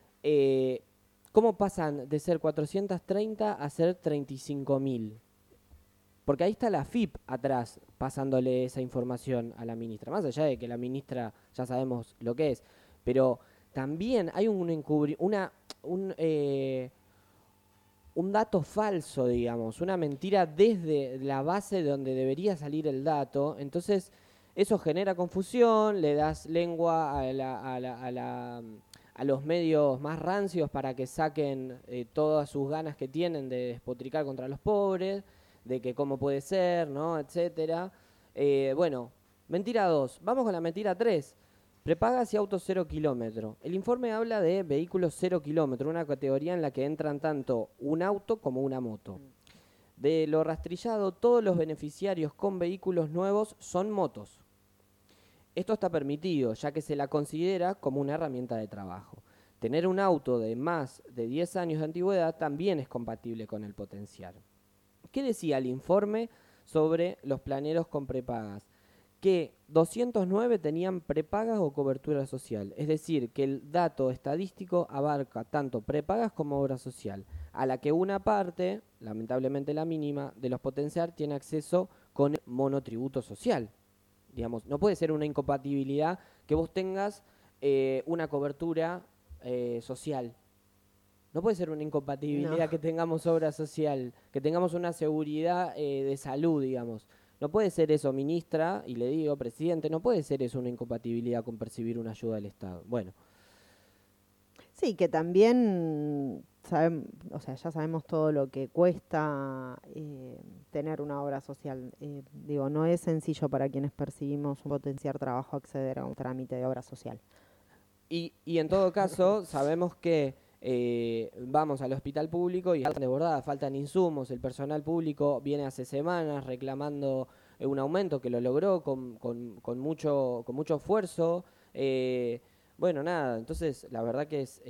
¿cómo pasan de ser 430 a ser 35.000? Porque ahí está la FIP atrás, pasándole esa información a la ministra. Más allá de que la ministra ya sabemos lo que es, pero también hay un dato falso, digamos, una mentira desde la base de donde debería salir el dato. Entonces, eso genera confusión, le das lengua a los medios más rancios para que saquen todas sus ganas que tienen de despotricar contra los pobres, de que cómo puede ser, ¿no?, etcétera. Bueno, mentira 2. Vamos con la mentira 3. Prepagas y autos 0 kilómetro. El informe habla de vehículos 0 kilómetro, una categoría en la que entran tanto un auto como una moto. De lo rastrillado, todos los beneficiarios con vehículos nuevos son motos. Esto está permitido, ya que se la considera como una herramienta de trabajo. Tener un auto de más de 10 años de antigüedad también es compatible con el Potenciar. ¿Qué decía el informe sobre los planeros con prepagas? Que 209 tenían prepagas o cobertura social. Es decir, que el dato estadístico abarca tanto prepagas como obra social, a la que una parte, lamentablemente la mínima, de los Potenciar tiene acceso con monotributo social. Digamos, no puede ser una incompatibilidad que vos tengas una cobertura social. No puede ser una incompatibilidad No. que tengamos obra social, que tengamos una seguridad de salud, digamos. No puede ser eso, ministra, y le digo, presidente, no puede ser eso una incompatibilidad con percibir una ayuda del Estado. Bueno, Sí, que también o sea, ya sabemos todo lo que cuesta tener una obra social. Digo, no es sencillo para quienes percibimos un potenciar trabajo acceder a un trámite de obra social. y en todo caso, sabemos que vamos al hospital público y están desbordadas, faltan insumos, el personal público viene hace semanas reclamando un aumento que lo logró con mucho esfuerzo. Bueno, nada, entonces la verdad que es...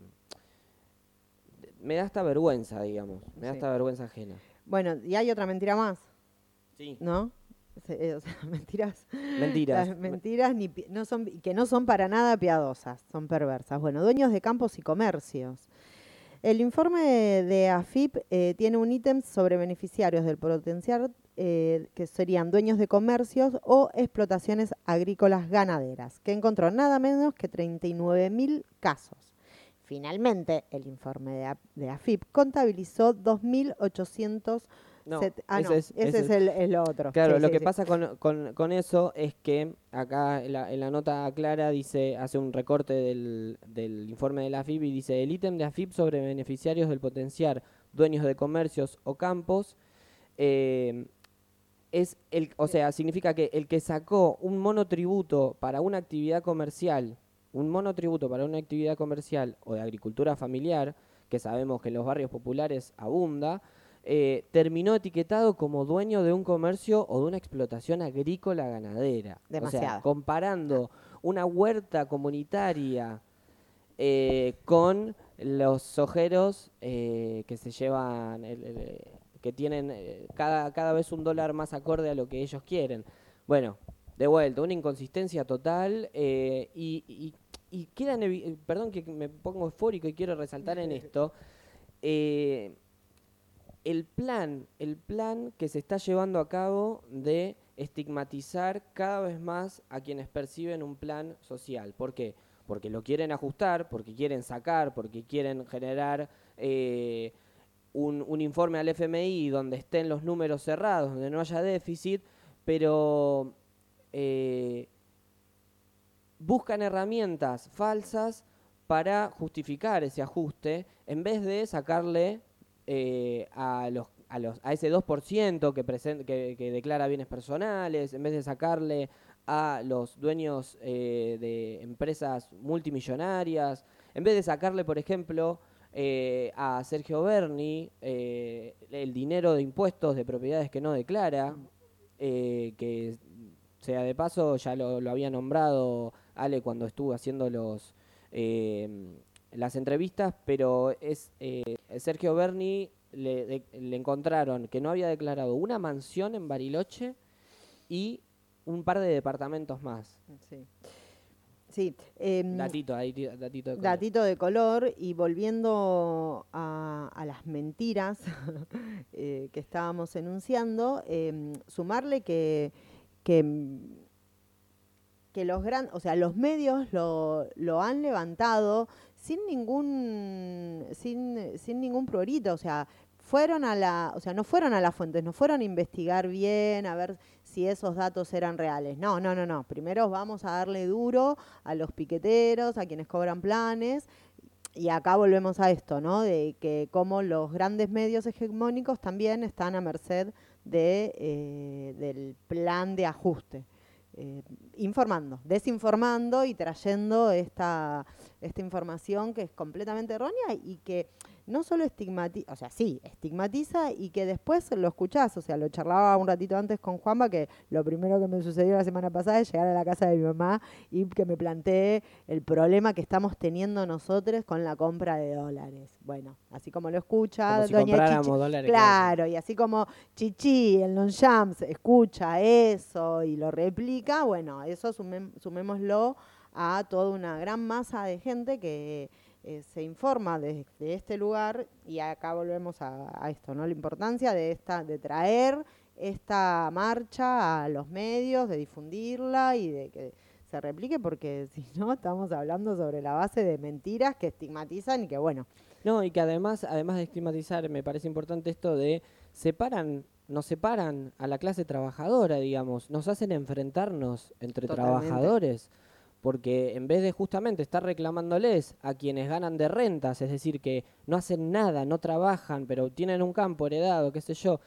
me da esta vergüenza, digamos, me da Sí. esta vergüenza ajena. Bueno, y hay otra mentira más. Sí. ¿No? O sea, mentiras. Mentiras. Las mentiras que no son para nada piadosas, son perversas. Bueno, dueños de campos y comercios. El informe de AFIP tiene un ítem sobre beneficiarios del potenciar que serían dueños de comercios o explotaciones agrícolas ganaderas, que encontró nada menos que 39.000 casos. Finalmente, el informe de AFIP contabilizó 2.800. No, ese es el otro. Claro, Sí, lo sí, que sí. pasa con eso es que acá en la nota clara dice, hace un recorte del informe de la AFIP y dice, el ítem de AFIP sobre beneficiarios del potenciar dueños de comercios o campos o sea, significa que el que sacó un monotributo para una actividad comercial, o de agricultura familiar, que sabemos que en los barrios populares abunda, terminó etiquetado como dueño de un comercio o de una explotación agrícola ganadera. O sea, Demasiado. comparando una huerta comunitaria con los sojeros que se llevan, que tienen cada vez un dólar más acorde a lo que ellos quieren. Bueno, de vuelta, una inconsistencia total y quedan, perdón que me pongo eufórico y quiero resaltar en esto, el plan que se está llevando a cabo de estigmatizar cada vez más a quienes perciben un plan social. ¿Por qué? Porque lo quieren ajustar, porque quieren sacar, porque quieren generar un informe al FMI donde estén los números cerrados, donde no haya déficit, pero buscan herramientas falsas para justificar ese ajuste en vez de sacarle a ese 2% que declara bienes personales, en vez de sacarle a los dueños de empresas multimillonarias, en vez de sacarle, por ejemplo, a Sergio Berni el dinero de impuestos de propiedades que no declara, que sea de paso ya lo había nombrado Ale cuando estuvo haciendo las entrevistas, pero Sergio Berni le encontraron que no había declarado una mansión en Bariloche y un par de departamentos más. Sí. Sí. Datito de color. Datito de color, y volviendo a las mentiras que estábamos enunciando, sumarle que los medios lo han levantado sin ningún prurito, o sea, no fueron a las fuentes, no fueron a investigar bien, a ver si esos datos eran reales. No. Primero vamos a darle duro a los piqueteros, a quienes cobran planes, y acá volvemos a esto, ¿no? De que como los grandes medios hegemónicos también están a merced del plan de ajuste. Desinformando y trayendo esta información que es completamente errónea y que no solo estigmatiza, o sea, sí, estigmatiza, y que después lo escuchás. O sea, lo charlaba un ratito antes con Juanma, que lo primero que me sucedió la semana pasada es llegar a la casa de mi mamá y que me planteé el problema que estamos teniendo nosotros con la compra de dólares. Bueno, así como lo escucha Como si doña compráramos Chichi, dólares, claro, y así como Chichi en Longchamps escucha eso y lo replica, bueno, eso sumémoslo a toda una gran masa de gente que se informa desde este lugar, y acá volvemos a esto, ¿no? La importancia de traer esta marcha a los medios, de difundirla y de que se replique, porque si no estamos hablando sobre la base de mentiras que estigmatizan y que bueno. No, y que además de estigmatizar, me parece importante esto de nos separan a la clase trabajadora, digamos, nos hacen enfrentarnos entre Totalmente. trabajadores, porque en vez de justamente estar reclamándoles a quienes ganan de rentas, es decir, que no hacen nada, no trabajan, pero tienen un campo heredado, qué sé yo,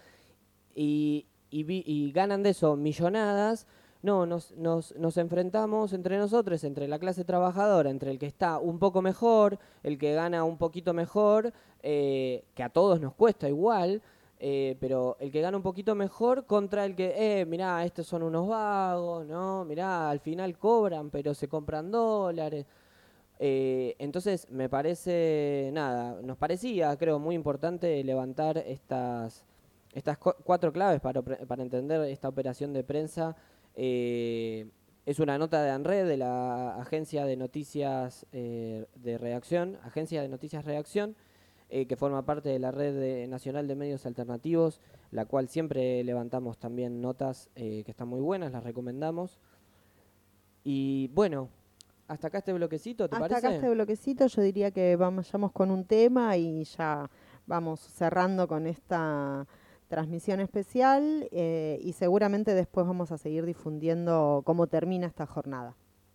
y ganan de eso millonadas. No, nos enfrentamos entre nosotros, entre la clase trabajadora, entre el que está un poco mejor, el que gana un poquito mejor, que a todos nos cuesta igual, pero el que gana un poquito mejor contra el que, mirá, estos son unos vagos, ¿no? Mirá, al final cobran, pero se compran dólares. Entonces me parece, nos parecía, creo, muy importante levantar estas 4 claves para entender esta operación de prensa. Es una nota de ANRED, de la Agencia de Noticias Agencia de Noticias Reacción, que forma parte de la Red Nacional de Medios Alternativos, la cual siempre levantamos también notas que están muy buenas, las recomendamos. Y bueno, hasta acá este bloquecito, ¿te parece? Hasta acá este bloquecito, yo diría que vayamos con un tema y ya vamos cerrando con esta transmisión especial, y seguramente después vamos a seguir difundiendo cómo termina esta jornada.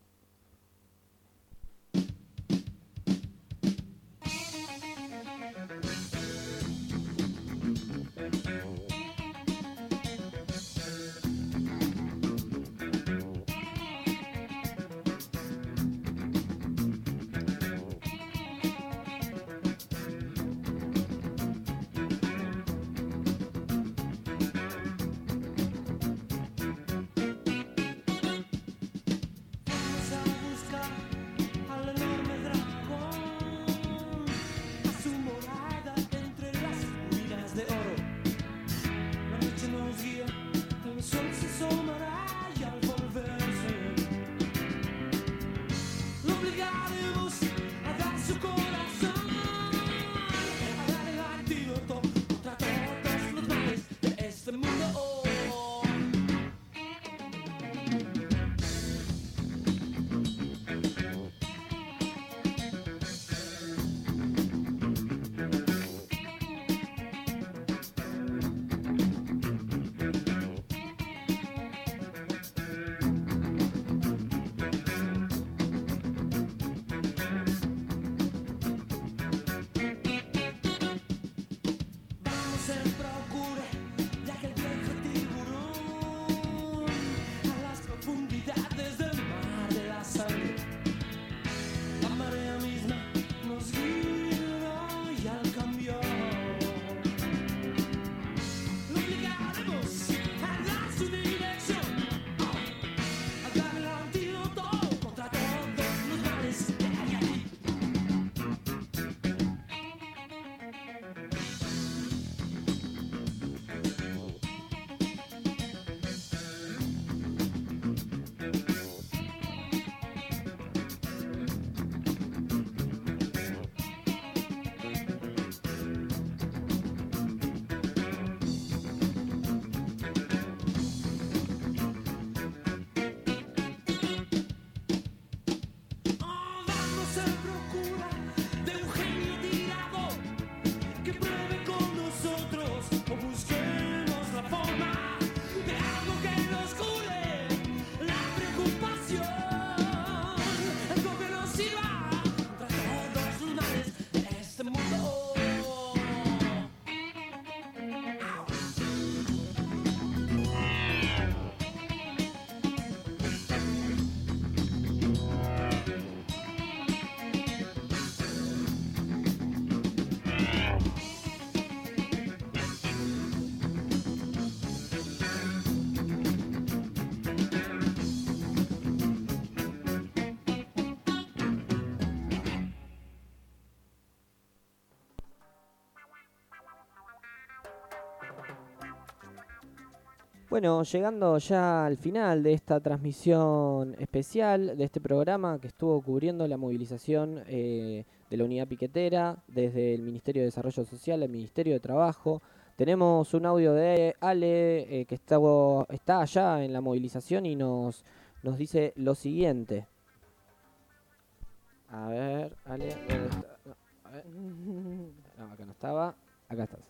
Bueno, llegando ya al final de esta transmisión especial, de este programa que estuvo cubriendo la movilización de la unidad piquetera desde el Ministerio de Desarrollo Social, el Ministerio de Trabajo. Tenemos un audio de Ale que está allá en la movilización y nos nos dice lo siguiente. A ver, Ale, ¿dónde está? No, a ver. No, acá no estaba. Acá estás.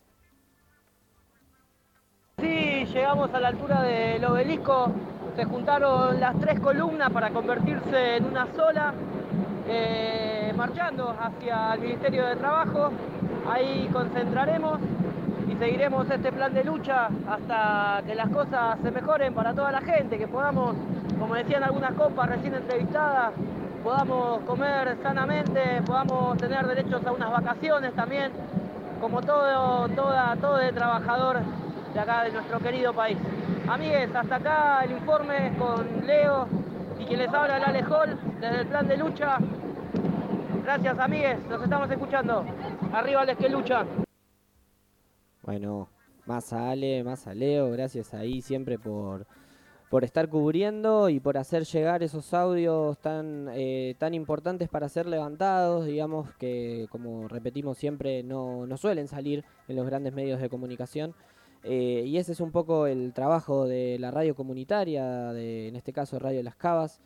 Sí, llegamos a la altura del obelisco, se juntaron las 3 columnas para convertirse en una sola, marchando hacia el Ministerio de Trabajo. Ahí concentraremos y seguiremos este plan de lucha hasta que las cosas se mejoren para toda la gente, que podamos, como decían algunas copas recién entrevistadas, podamos comer sanamente, podamos tener derechos a unas vacaciones también, como todo el trabajador de acá de nuestro querido país. Amigues, hasta acá el informe con Leo y quien les habla, el Alejol, desde el plan de lucha. Gracias, amigues, nos estamos escuchando. Arriba les que luchan. Bueno, más a Ale, más a Leo, gracias ahí siempre por estar cubriendo y por hacer llegar esos audios tan importantes para ser levantados, digamos que, como repetimos siempre, no suelen salir en los grandes medios de comunicación. Y ese es un poco el trabajo de la radio comunitaria, en este caso Radio Las Cavas,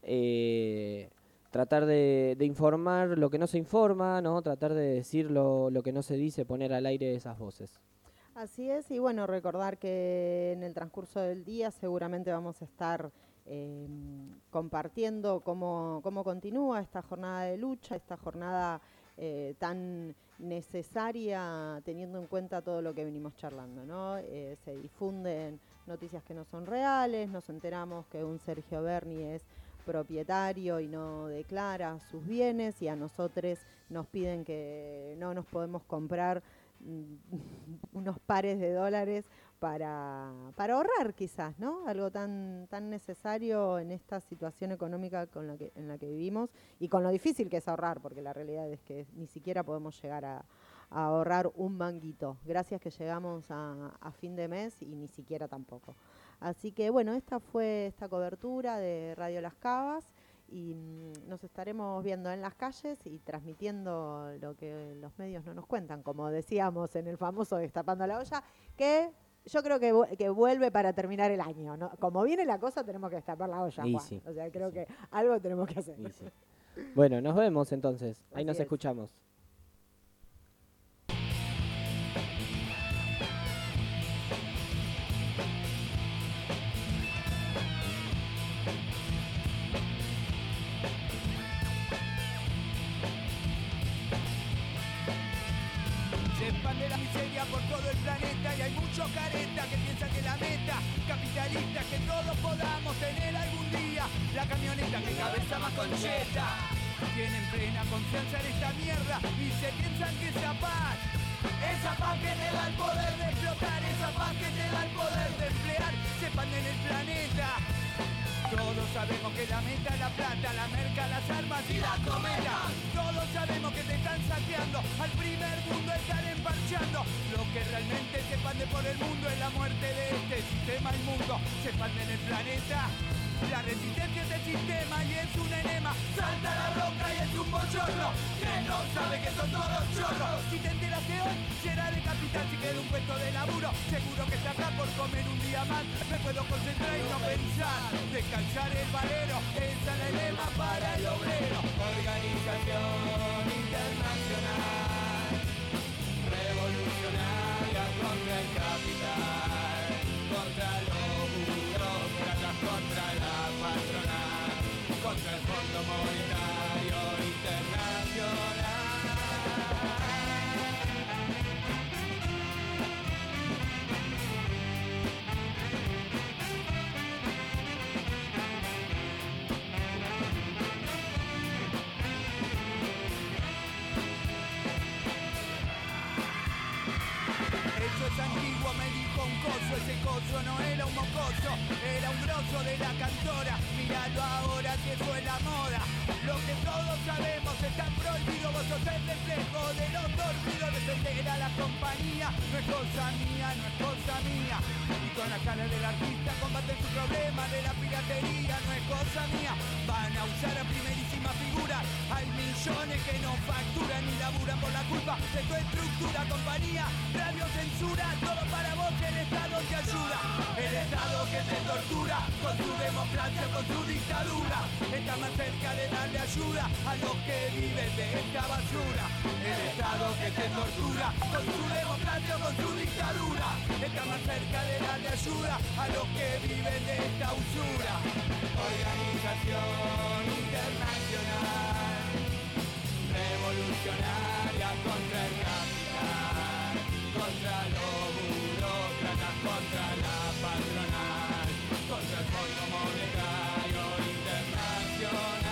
tratar de informar lo que no se informa, ¿no? Tratar de decir lo que no se dice, poner al aire esas voces. Así es, y bueno, recordar que en el transcurso del día seguramente vamos a estar compartiendo cómo continúa esta jornada de lucha, esta jornada tan necesaria teniendo en cuenta todo lo que venimos charlando, ¿no? Se difunden noticias que no son reales, nos enteramos que un Sergio Berni es propietario y no declara sus bienes, y a nosotros nos piden que no nos podemos comprar unos pares de dólares para ahorrar quizás, ¿no? Algo tan necesario en esta situación económica en la que vivimos y con lo difícil que es ahorrar, porque la realidad es que ni siquiera podemos llegar a ahorrar un manguito. Gracias que llegamos a fin de mes y ni siquiera tampoco. Así que bueno, esta fue esta cobertura de Radio Las Cavas y nos estaremos viendo en las calles y transmitiendo lo que los medios no nos cuentan, como decíamos en el famoso Destapando la Olla, que yo creo que vuelve para terminar el año, ¿no? Como viene la cosa, tenemos que destapar la olla, Juan. Sí. O sea, creo que algo tenemos que hacer. Sí. Bueno, nos vemos entonces. Ahí Así nos es. escuchamos. Se expande la miseria por todo el planeta y hay muchos caretas que piensan que la meta capitalista es que todos podamos tener algún día la camioneta que cabeza más concheta. Tienen plena confianza en esta mierda y se piensan que esa paz que te da el poder de explotar, esa paz que te da el poder de emplear, se expande en el planeta. Todos sabemos que la meta es la plata, la merca, las armas y la cometa. Todos sabemos que te están saqueando, al primer mundo están emparchando. Lo que realmente se expande por el mundo es la muerte de este sistema inmundo. Se expande en el planeta la resistencia es el sistema y es un enema. Salta la roca y es un bochorno que no sabe que son todos chorros. Si te enteras que hoy será de capital, si queda un puesto de laburo, seguro que está acá por comer un día más. Me puedo concentrar y no pensar, descansar el valero, esa es el lema para el obrero. Organización internacional, revolucionaria contra el capital, contra los burócratas, contra la patronal, contra el Fondo Monetario Internacional. Eso es antiguo, me dijo un coso, ese coso no era un mocoso, era un grosso de la cantora. Míralo ahora que eso es la moda. Lo que todos sabemos está prohibido, vos sos el reflejo de los dormidos. Defender a la compañía no es cosa mía, no es cosa mía. Y con la cara del artista combaten su problema de la piratería, no es cosa mía. Van a usar a primerísima figura, hay millones que no facturan ni laburan por la culpa de de tu estructura, compañía, radio, censura, todo para vos que el Estado te ayuda. El Estado que te tortura, con su democracia, con su dictadura, está más cerca de darle ayuda a los que viven de esta basura. El Estado que te tortura, con su democracia, con su dictadura, está más cerca de darle ayuda a los que viven de esta usura. Organización internacional, revolucionaria contra el capital, contra los burócratas, contra la patronal, contra el Fondo Monetario Internacional.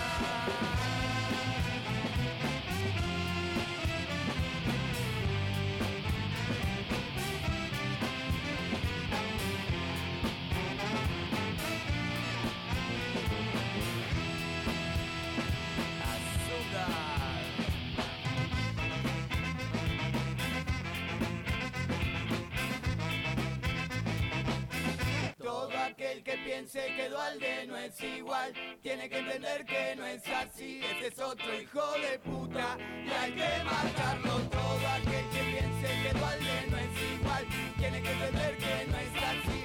Todo aquel que piense que Duhalde no es igual tiene que entender que no es así. Ese es otro hijo de puta y hay que matarlo. Todo aquel que piense que Duhalde no es igual tiene que entender que no es así.